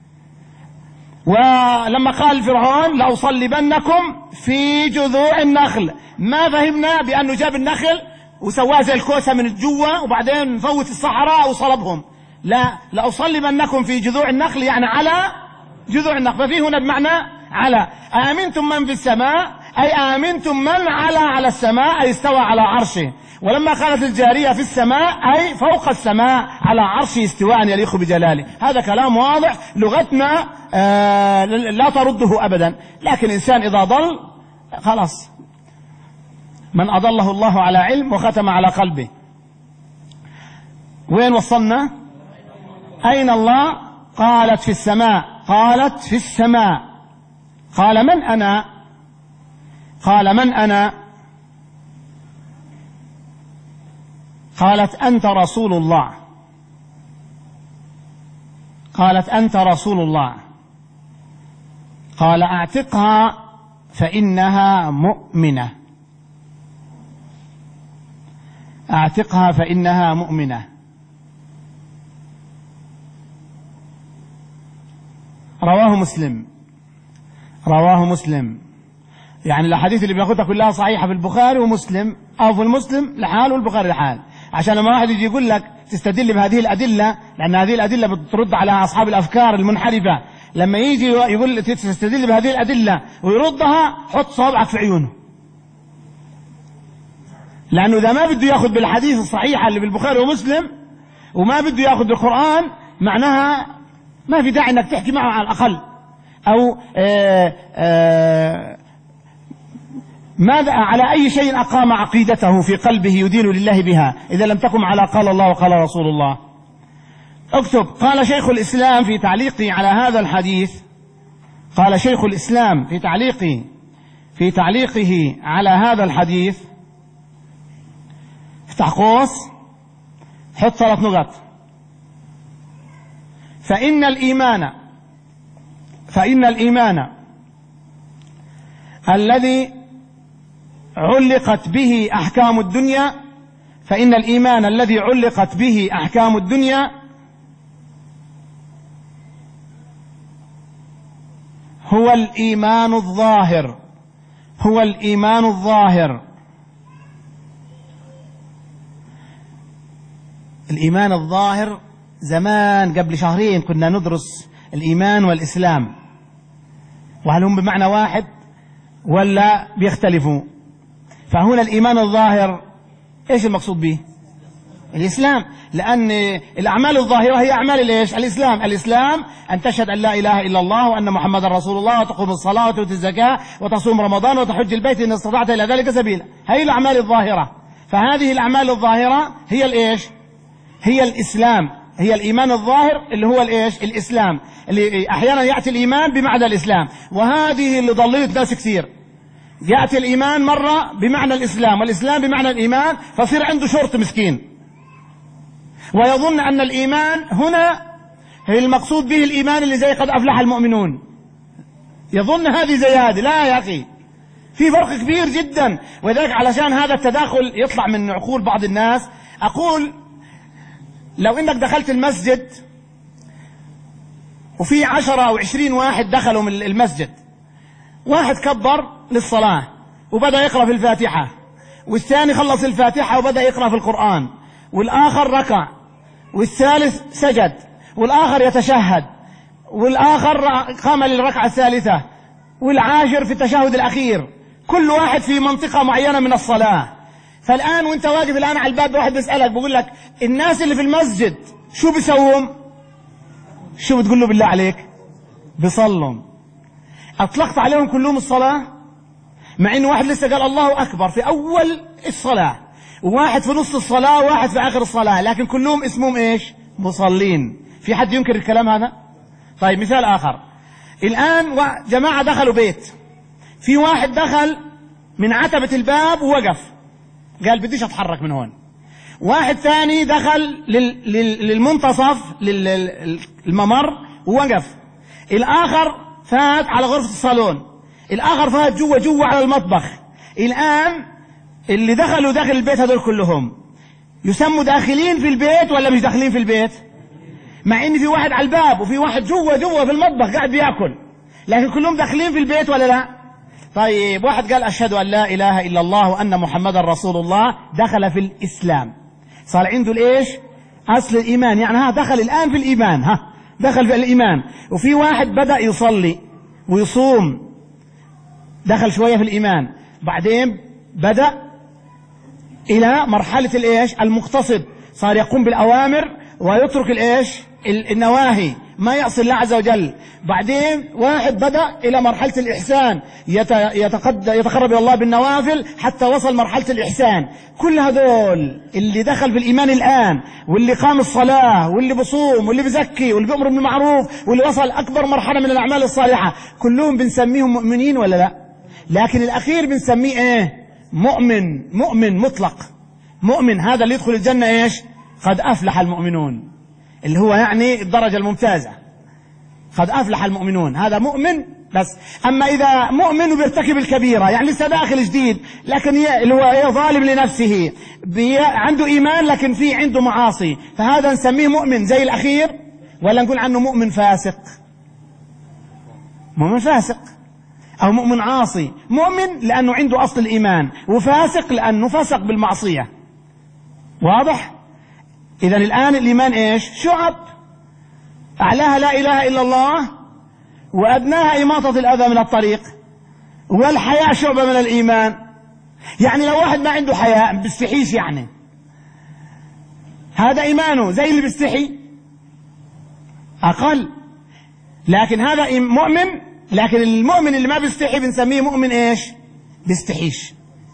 ولما قال فرعون لأصلبنكم في جذوع النخل، ما فهمنا بأنه جاب النخل وسواه زي الكوسة من الجوة وبعدين فوت الصحراء وصلبهم، لا، لأصلبنكم في جذوع النخل يعني على جذوع النخل، ففي هنا بمعنى على. أأمنتم من في السماء أي آمنتم من على على السماء أي استوى على عرشه. ولما قالت الجارية في السماء أي فوق السماء على عرشه استواء يليق بجلاله. هذا كلام واضح، لغتنا آه لا ترده أبدا. لكن الإنسان إذا ضل خلاص، من أضله الله على علم وختم على قلبه. وين وصلنا؟ أين الله؟ قالت في السماء، قالت في السماء. قال من أنا؟ قال من أنا؟ قالت أنت رسول الله. قالت أنت رسول الله. قال أعتقها فإنها مؤمنة. أعتقها فإنها مؤمنة. رواه مسلم. رواه مسلم. يعني الأحاديث اللي بناخدها كلها صحيحة في البخاري ومسلم، أو في المسلم لحال والبخاري لحال. عشان لما واحد يجي يقول لك تستدل بهذه الأدلة، لأن هذه الأدلة بترد على أصحاب الأفكار المنحرفة، لما يجي يقول تستدل بهذه الأدلة ويردها، حط صابعك في عيونه، لأنه إذا ما بده يأخذ بالحديث الصحيحة اللي بالبخاري ومسلم وما بده يأخذ بالقرآن، معناها ما في داعي أنك تحكي معه على الأقل. أو آآ آآ ماذا على أي شيء أقام عقيدته في قلبه يدين لله بها إذا لم تقم على قال الله وقال رسول الله. اكتب. قال شيخ الإسلام في تعليقه على هذا الحديث، قال شيخ الإسلام في تعليقه في تعليقه على هذا الحديث، افتح قوس، حط ثلاث نقط. فإن الإيمان فإن الإيمان الذي علقت به أحكام الدنيا فإن الإيمان الذي علقت به أحكام الدنيا هو الإيمان الظاهر هو الإيمان الظاهر الإيمان الظاهر. زمان قبل شهرين كنا ندرس الإيمان والإسلام، وهل هم بمعنى واحد ولا بيختلفوا؟ فهنا الإيمان الظاهر إيش المقصود به؟ الإسلام، لأن الأعمال الظاهرة هي أعمال الإيش؟ الإسلام. الإسلام أن تشهد أن لا إله إلا الله وأن محمد رسول الله، وتقوم الصلاة وتؤتي الزكاة وتصوم رمضان وتحج البيت إن استطعت إلى ذلك سبيلا. هي الأعمال الظاهرة. فهذه الأعمال الظاهرة هي الإيش؟ هي الإسلام، هي الإيمان الظاهر اللي هو الإيش؟ الإسلام، اللي أحيانا يأتي الإيمان بمعنى الإسلام، وهذه اللي ضللت ناس كثير. يأتي الإيمان مرة بمعنى الإسلام والإسلام بمعنى الإيمان، فصير عنده شرط مسكين ويظن أن الإيمان هنا هي المقصود به الإيمان اللي زي قد أفلح المؤمنون، يظن هذه زي هذه. لا يا أخي، في فرق كبير جدا. وذلك علشان هذا التداخل يطلع من عقول بعض الناس، أقول لو إنك دخلت المسجد وفي عشرة أو عشرين واحد دخلوا من المسجد، واحد كبر للصلاة وبدأ يقرأ في الفاتحة، والثاني خلص الفاتحة وبدأ يقرأ في القرآن، والآخر ركع، والثالث سجد، والآخر يتشهد، والآخر قام للركعة الثالثة، والعاشر في التشهد الأخير، كل واحد في منطقة معينة من الصلاة. فالآن وانت واقف الآن على الباب، واحد بيسألك بيقول لك الناس اللي في المسجد شو بيسوون؟ شو بتقول له بالله عليك؟ بيصلوا. أطلقت عليهم كلهم الصلاة؟ مع إنه واحد لسه قال الله أكبر في أول الصلاة، وواحد في نص الصلاة، وواحد في آخر الصلاة، لكن كلهم اسمهم إيش؟ مصلين. في حد ينكر الكلام هذا؟ طيب مثال آخر، الآن جماعة دخلوا بيت، في واحد دخل من عتبة الباب ووقف قال بديش أتحرك من هون، واحد ثاني دخل لل... لل... للمنتصف للممر ووقف، الآخر فات على غرفة الصالون، الآخر فات جوا جوا على المطبخ. الآن اللي دخلوا داخل البيت هذول كلهم يسموا داخلين في البيت ولا مش داخلين في البيت؟ مع ان في واحد على الباب وفي واحد جوا جوا في المطبخ قاعد بياكل، لكن كلهم داخلين في البيت ولا لا؟ طيب واحد قال أشهد أن لا إله إلا الله وأن محمدا رسول الله، دخل في الإسلام، صار عنده الإيش؟ أصل الإيمان، يعني ها دخل الآن في الإيمان، ها دخل في الإيمان. وفي واحد بدأ يصلي ويصوم دخل شوية في الإيمان، بعدين بدأ إلى مرحلة الإيش المقتصد، صار يقوم بالأوامر ويترك الإيش النواهي، ما يعصي الله عز وجل. بعدين واحد بدأ إلى مرحلة الإحسان، يتقرب إلى الله بالنوافل حتى وصل مرحلة الإحسان. كل هذول اللي دخل في الإيمان الآن، واللي قام الصلاة، واللي بصوم، واللي بزكي، واللي بيأمر بالمعروف، واللي وصل أكبر مرحلة من الأعمال الصالحة، كلهم بنسميهم مؤمنين ولا لا؟ لكن الأخير بنسميه إيه؟ مؤمن، مؤمن مطلق، مؤمن. هذا اللي يدخل الجنة إيش؟ قد أفلح المؤمنون، اللي هو يعني الدرجة الممتازة، قد أفلح المؤمنون، هذا مؤمن بس. أما إذا مؤمن وبيرتكب الكبيرة، يعني لسه داخل جديد، لكن اللي هو ظالم لنفسه، عنده إيمان لكن في عنده معاصي، فهذا نسميه مؤمن زي الأخير، ولا نقول عنه مؤمن فاسق؟ مؤمن فاسق أو مؤمن عاصي. مؤمن لأنه عنده أصل الإيمان، وفاسق لأنه فسق بالمعصية. واضح؟ إذن الآن الإيمان إيش؟ شعب، أعلاها لا إله إلا الله، وأدناها إماطة الأذى من الطريق، والحياء شعبة من الإيمان. يعني لو واحد ما عنده حياء بيستحيش، يعني هذا إيمانه زي اللي بيستحي أقل، لكن هذا مؤمن. لكن المؤمن اللي ما بيستحي بنسميه مؤمن إيش؟ بيستحيش،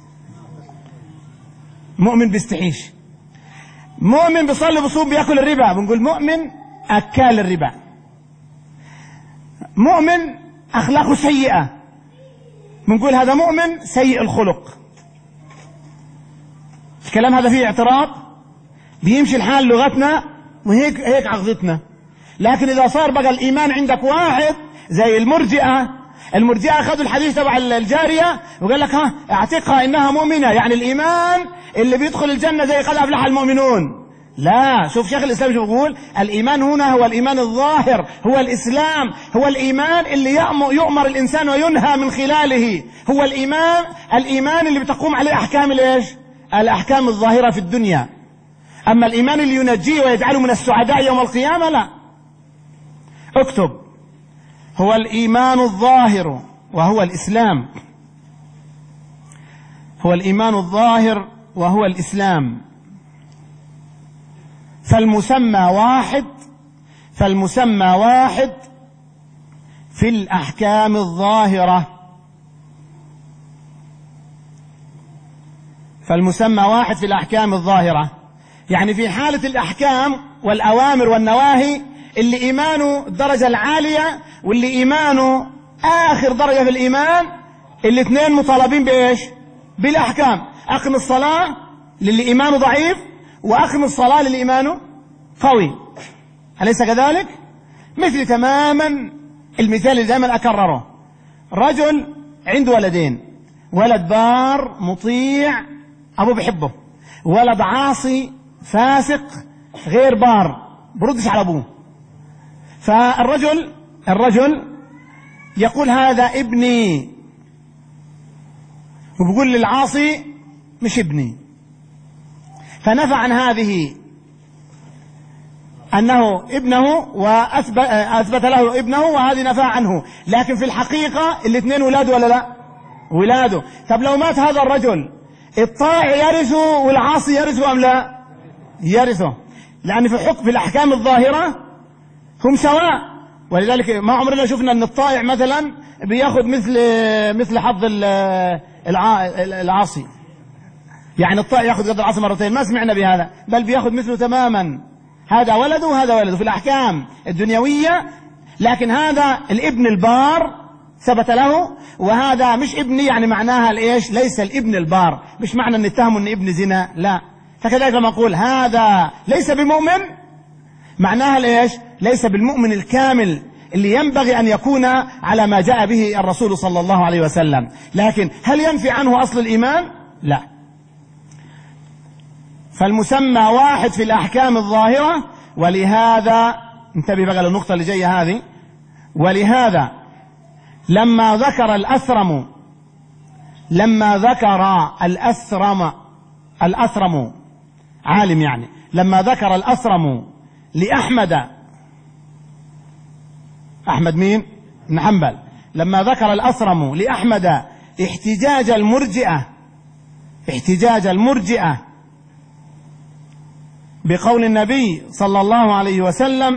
مؤمن بيستحيش. مؤمن بيصلي بصوم بيأكل الربا بنقول مؤمن أكال الربا. مؤمن أخلاقه سيئة بنقول هذا مؤمن سيء الخلق. الكلام هذا فيه اعتراض، بيمشي الحال لغتنا وهيك هيك عقدتنا. لكن إذا صار بقى الإيمان عندك واحد زي المرجئة، المرجئة أخذوا الحديث تبع الجارية وقال لك ها اعتقها إنها مؤمنة، يعني الإيمان اللي بيدخل الجنة زي قد أفلح المؤمنون. لا، شوف شيخ الإسلام شو بيقول، الإيمان هنا هو الإيمان الظاهر، هو الإسلام، هو الإيمان اللي يؤمر الإنسان وينهى من خلاله، هو الإيمان الإيمان اللي بتقوم عليه أحكام الإيش؟ الأحكام الظاهرة في الدنيا. أما الإيمان اللي ينجيه ويجعله من السعداء يوم القيامة لا. اكتب، هو الإيمان الظاهر وهو الإسلام، هو الإيمان الظاهر وهو الإسلام. فالمسمى واحد، فالمسمى واحد في الأحكام الظاهرة، فالمسمى واحد في الأحكام الظاهرة. يعني في حالة الأحكام والأوامر والنواهي اللي إيمانه الدرجة العالية واللي إيمانه آخر درجة في الإيمان، الاثنين مطالبين بإيش؟ بالأحكام. أقم الصلاة للي إيمانه ضعيف، وأقم الصلاة للي إيمانه قوي، أليس كذلك؟ مثل تماما المثال اللي دائما أكرره، رجل عنده ولدين، ولد بار مطيع أبوه بحبه، ولد عاصي فاسق غير بار بردش على أبوه. فالرجل الرجل يقول هذا ابني، وبيقول للعاصي مش ابني، فنفى عن هذه أنه ابنه وأثبت له ابنه، وهذه نفى عنه، لكن في الحقيقة الاثنين ولاده ولا لا؟ ولاده. طب لو مات هذا الرجل، الطائع يرثه والعاصي يرثه أم لا؟ يرثه، لأن في حكم في الأحكام الظاهرة هم سواء. ولذلك ما عمرنا شفنا أن الطائع مثلا بياخذ مثل مثل حظ العاصي، يعني الطائع ياخذ قدر العاصي مرتين، ما سمعنا بهذا، بل بياخذ مثله تماما، هذا ولده وهذا ولده في الأحكام الدنيوية. لكن هذا الابن البار ثبت له، وهذا مش ابني، يعني معناها الايش؟ ليس الابن البار، مش معنى ان اتهموا ان ابن زنا، لا. فكذلك لما اقول هذا ليس بمؤمن، معناها الايش؟ ليس بالمؤمن الكامل اللي ينبغي ان يكون على ما جاء به الرسول صلى الله عليه وسلم. لكن هل ينفي عنه اصل الايمان؟ لا. فالمسمى واحد في الأحكام الظاهرة. ولهذا انتبه بقى للنقطة اللي جاية هذه، ولهذا لما ذكر الأثرم لما ذكر الأثرم الأثرم عالم يعني لما ذكر الأثرم لأحمد، أحمد مين؟ بن حنبل، لما ذكر الأثرم لأحمد احتجاج المرجئة احتجاج المرجئة بقول النبي صلى الله عليه وسلم: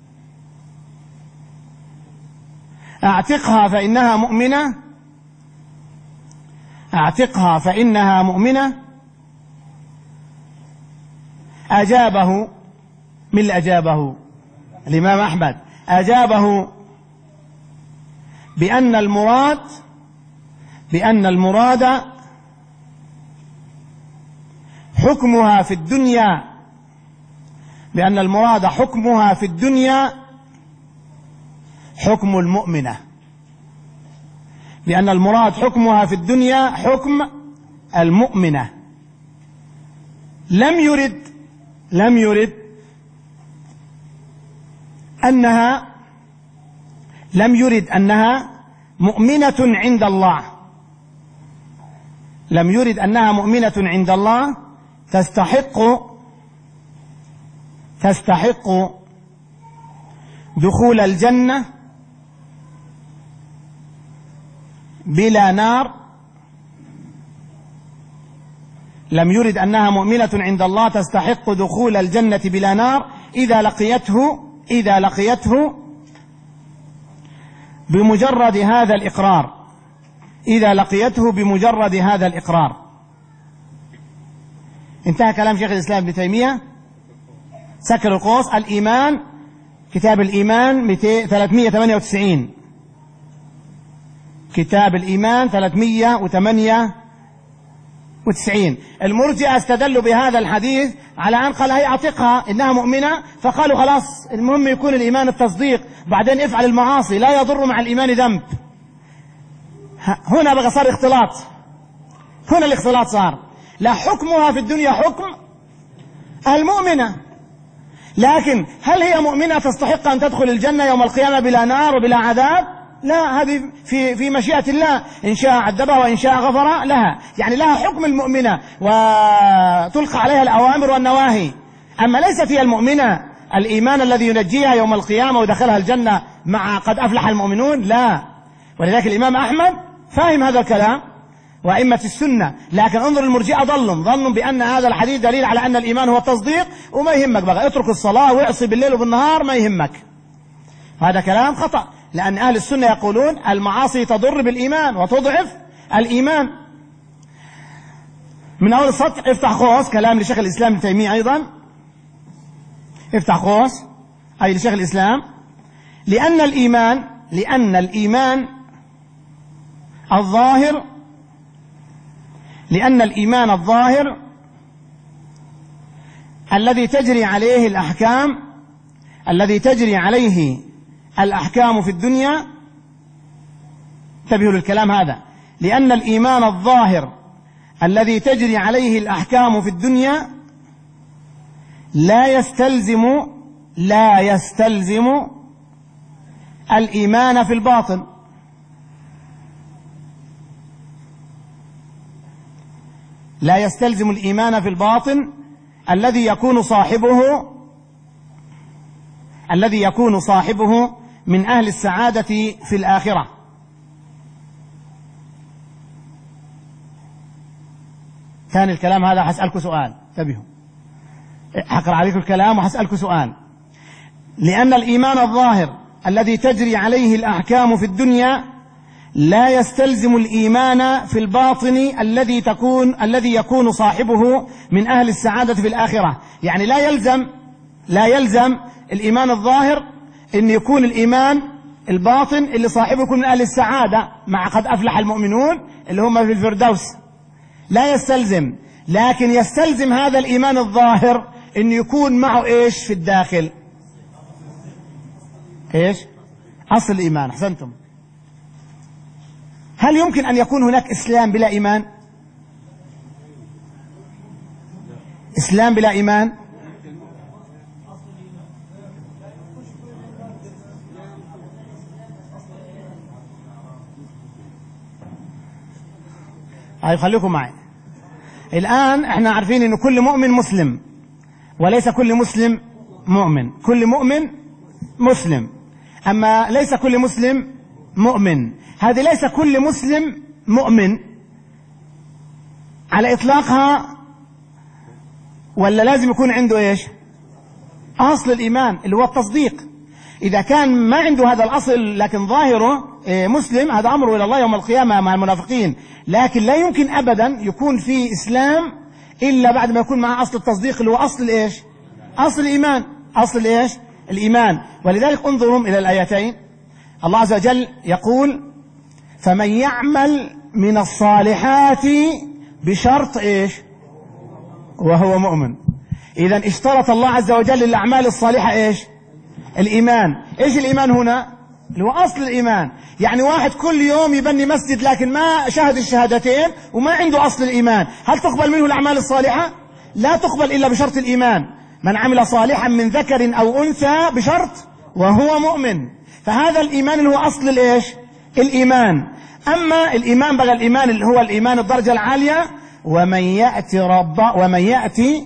اعتقها فإنها مؤمنة اعتقها فإنها مؤمنة. أجابه من اللي أجابه؟ الإمام أحمد أجابه بأن المراد بأن المراد حكمها في الدنيا بأن المراد حكمها في الدنيا حكم المؤمنة بأن المراد حكمها في الدنيا حكم المؤمنة. لم يرد لم يرد أنها لم يرد أنها مؤمنة عند الله لم يرد أنها مؤمنة عند الله تستحق تستحق دخول الجنة بلا نار. لم يرد أنها مؤمنة عند الله تستحق دخول الجنة بلا نار إذا لقيته إذا لقيته بمجرد هذا الإقرار إذا لقيته بمجرد هذا الإقرار. انتهى كلام شيخ الإسلام ابن تيمية. سكر القوس الإيمان، كتاب الإيمان ثلاثمائة وثمانية وتسعين، كتاب الإيمان ثلاثمائة وثمانية وتسعين. المرجئة استدلوا بهذا الحديث على أن قال هي أعتقها إنها مؤمنة، فقالوا خلاص المهم يكون الإيمان التصديق، بعدين افعل المعاصي لا يضر مع الإيمان ذنب. هنا بقى صار اختلاط هنا الاختلاط صار. لا، حكمها في الدنيا حكم المؤمنة، لكن هل هي مؤمنة تستحق أن تدخل الجنة يوم القيامة بلا نار وبلا عذاب؟ لا، هذه في في مشيئة الله، إن شاء عذبها وإن شاء غفر لها، يعني لها حكم المؤمنة وتلقى عليها الأوامر والنواهي. أما ليست هي المؤمنة الإيمان الذي ينجيها يوم القيامة ودخلها الجنة مع قد أفلح المؤمنون، لا. ولذلك الإمام أحمد فاهم هذا الكلام وأئمة السنة، لكن انظر المرجئة ظلوا ظنوا بأن هذا الحديث دليل على أن الإيمان هو التصديق، وما يهمك بقى اترك الصلاة واعصي بالليل وبالنهار ما يهمك. هذا كلام خطأ، لأن أهل السنة يقولون المعاصي تضر بالإيمان وتضعف الإيمان. من أول السطر افتح قوس كلام لشيخ الإسلام ابن تيمية أيضا، افتح قوس أي لشيخ الإسلام: لأن الإيمان لأن الإيمان الظاهر لأن الإيمان الظاهر الذي تجري عليه الأحكام الذي تجري عليه الأحكام في الدنيا. انتبهوا للكلام هذا: لأن الإيمان الظاهر الذي تجري عليه الأحكام في الدنيا لا يستلزم لا يستلزم الإيمان في الباطن. لا يستلزم الإيمان في الباطن الذي يكون صاحبه الذي يكون صاحبه من أهل السعادة في الآخرة. كان الكلام هذا حسألك سؤال، انتبهوا، حقر عليكم الكلام وحسألك سؤال. لأن الإيمان الظاهر الذي تجري عليه الأحكام في الدنيا لا يستلزم الإيمان في الباطن الذي تكون الذي يكون صاحبه من أهل السعادة في الآخرة. يعني لا يلزم لا يلزم الإيمان الظاهر أن يكون الإيمان الباطن اللي صاحبه يكون من أهل السعادة مع قد أفلح المؤمنون اللي هم في الفردوس، لا يستلزم. لكن يستلزم هذا الإيمان الظاهر أن يكون معه إيش في الداخل؟ إيش؟ أصل الإيمان. أحسنتم. هل يمكن أن يكون هناك إسلام بلا إيمان؟ إسلام بلا إيمان؟ هاي خليكم معي. الآن احنا عارفين أن كل مؤمن مسلم، وليس كل مسلم مؤمن. كل مؤمن مسلم، أما ليس كل مسلم مؤمن. هذه ليس كل مسلم مؤمن على إطلاقها ولا لازم يكون عنده إيش؟ أصل الإيمان اللي هو التصديق. إذا كان ما عنده هذا الأصل لكن ظاهره مسلم، هذا أمره إلى الله يوم القيامة مع المنافقين. لكن لا يمكن أبدا يكون في إسلام إلا بعد ما يكون معه أصل التصديق اللي هو أصل الإيش؟ أصل الإيمان. أصل الإيش؟ الإيمان. ولذلك انظروا إلى الآيتين. الله عز وجل يقول فمن يعمل من الصالحات بشرط إيش؟ وهو مؤمن. إذا اشترط الله عز وجل للأعمال الصالحة إيش؟ الإيمان. إيش الإيمان هنا؟ اللي هو أصل الإيمان. يعني واحد كل يوم يبني مسجد لكن ما شهد الشهادتين وما عنده أصل الإيمان، هل تقبل منه الأعمال الصالحة؟ لا تقبل إلا بشرط الإيمان. من عمل صالحا من ذكر أو أنثى بشرط وهو مؤمن. فهذا الإيمان اللي هو أصل الإيش؟ الإيمان. أما الإيمان بقى الإيمان اللي هو الإيمان الدرجة العالية، ومن يأتي رب ومن يأتي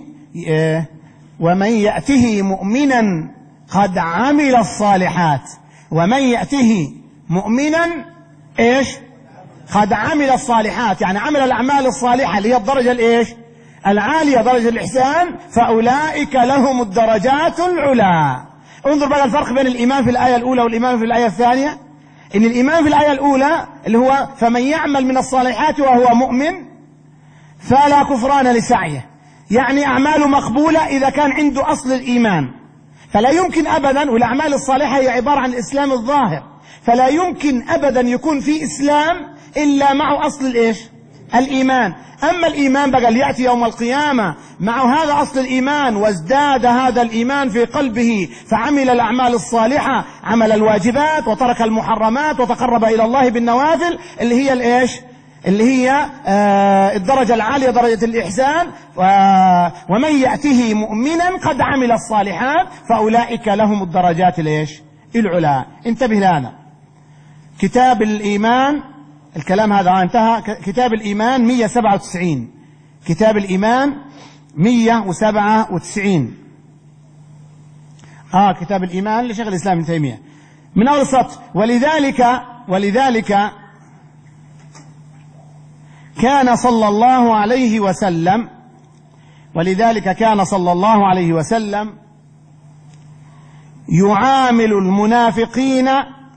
ومن يأته مؤمنا قد عمل الصالحات. ومن يأته مؤمنا إيش؟ قد عمل الصالحات، يعني عمل الأعمال الصالحة اللي هي الدرجة الإيش؟ العالية، درجة الإحسان، فأولئك لهم الدرجات العلى. انظر بقى الفرق بين الإيمان في الآية الأولى والإيمان في الآية الثانية. إن الإيمان في الآية الأولى اللي هو فمن يعمل من الصالحات وهو مؤمن فلا كفران لسعيه، يعني أعماله مقبولة إذا كان عنده أصل الإيمان. فلا يمكن أبدا، والأعمال الصالحة هي عبارة عن الإسلام الظاهر، فلا يمكن أبدا يكون في إسلام إلا معه أصل الإيش؟ الإيمان. أما الإيمان بقى اللي يأتي يوم القيامة معه هذا أصل الإيمان وازداد هذا الإيمان في قلبه فعمل الأعمال الصالحة، عمل الواجبات وترك المحرمات وتقرب إلى الله بالنوافل اللي هي الإيش؟ اللي هي آه الدرجة العالية، درجة الإحسان. ومن يأته مؤمنا قد عمل الصالحات فأولئك لهم الدرجات الإيش؟ العلا. انتبه لنا. كتاب الإيمان، الكلام هذا انتهى. كتاب الإيمان مئة وسبعة وتسعين. كتاب الإيمان مئة وسبعة وتسعين. آه كتاب الإيمان لشيخ الإسلام ابن تيمية من أول السطر. ولذلك ولذلك كان صلى الله عليه وسلم ولذلك كان صلى الله عليه وسلم يعامل المنافقين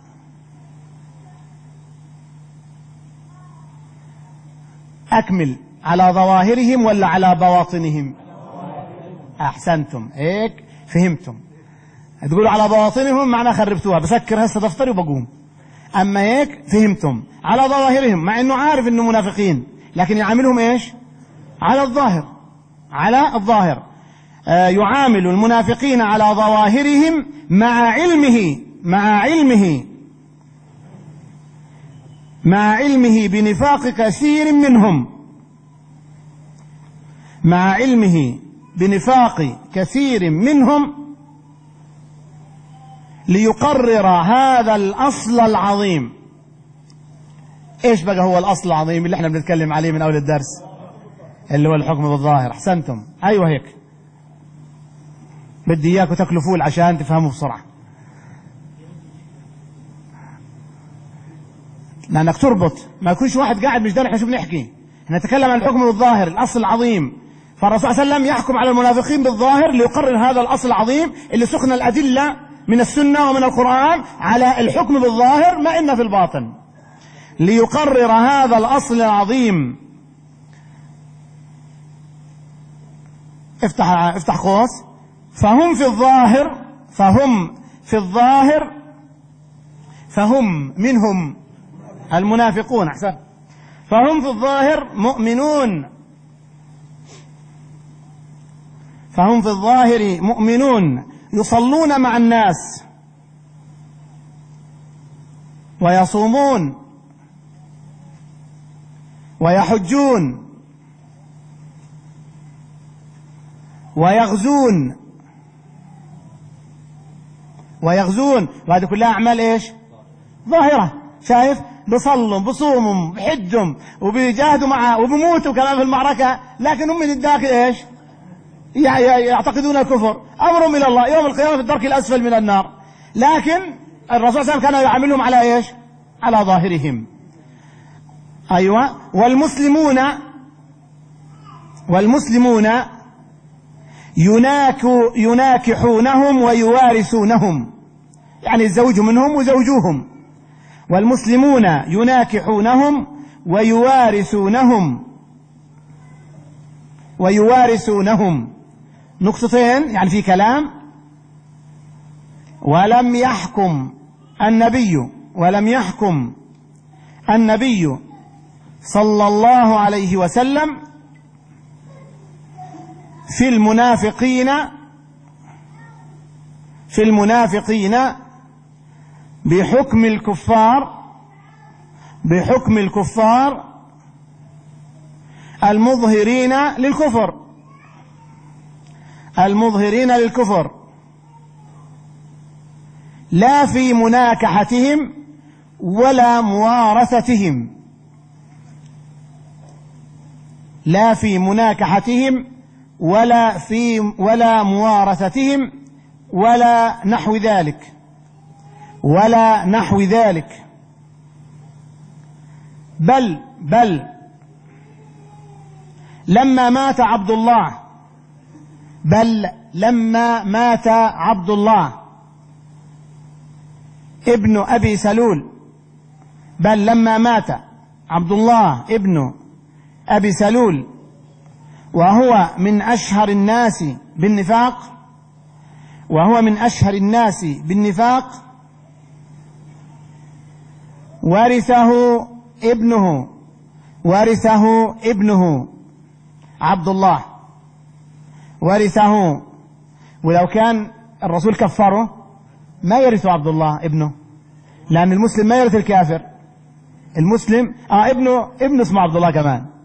أكمل على ظواهرهم ولا على بواطنهم؟ أحسنتم، هيك فهمتم. تقولوا على بواطنهم معناه خربتوها، بسكر هسه دفتري وبقوم. أما هيك فهمتم على ظواهرهم، مع أنه عارف أنه منافقين لكن يعاملهم إيش؟ على الظاهر، على الظاهر. آه يعامل المنافقين على ظواهرهم مع علمه مع علمه مع علمه بنفاق كثير منهم مع علمه بنفاق كثير منهم ليقرر هذا الأصل العظيم. إيش بقى هو الأصل العظيم اللي احنا بنتكلم عليه من أول الدرس؟ اللي هو الحكم بالظاهر. أحسنتم، أيوة هيك. بدي إياكم تاكلوا فول عشان تفهموا بسرعة، لأنك تربط، ما يكونش واحد قاعد مش داري احنا شو بنحكي. نتكلم عن الحكم بالظاهر، الأصل العظيم. فالرسول صلى الله عليه وسلم يحكم على المنافقين بالظاهر ليقرر هذا الأصل العظيم اللي سخن الأدلة من السنة ومن القرآن على الحكم بالظاهر ما إن في الباطن. ليقرر هذا الأصل العظيم. افتح افتح قوس. فهم في الظاهر فهم في الظاهر فهم منهم المنافقون. أحسن. فهم في الظاهر مؤمنون فهم في الظاهر مؤمنون يصلون مع الناس ويصومون ويحجون ويغزون ويغزون وهذه كلها أعمال إيش؟ ظاهرة. شايف؟ بصلوا بصوموا بحجوا وبيجاهدوا معه وبموتوا كمان في المعركة، لكن هم من الداخل إيش؟ يعتقدون الكفر، أمرهم إلى الله يوم القيامة في الدرك الأسفل من النار. لكن الرسول صلى الله عليه وسلم كان يعاملهم على إيش؟ على ظاهرهم. أيوة. والمسلمون والمسلمون يناك يناكحونهم ويوارثونهم، يعني الزوج منهم وزوجوهم. والمسلمون يناكحونهم ويوارثونهم ويوارثونهم نقطتين، يعني في كلام. ولم يحكم النبي ولم يحكم النبي صلى الله عليه وسلم في المنافقين في المنافقين بحكم الكفار بحكم الكفار المظهرين للكفر المظهرين للكفر لا في مناكحتهم ولا موارثتهم لا في مناكحتهم ولا في ولا موارثتهم ولا نحو ذلك ولا نحو ذلك بل بل لما مات عبد الله بل لما مات عبد الله ابن أبي سلول بل لما مات عبد الله ابن أبي سلول وهو من أشهر الناس بالنفاق وهو من أشهر الناس بالنفاق ورثه ابنه ورثه ابنه عبد الله ورثه. ولو كان الرسول كفره ما يرث عبد الله ابنه، لأن المسلم ما يرث الكافر. المسلم آه ابنه ابنه اسمه عبد الله كمان.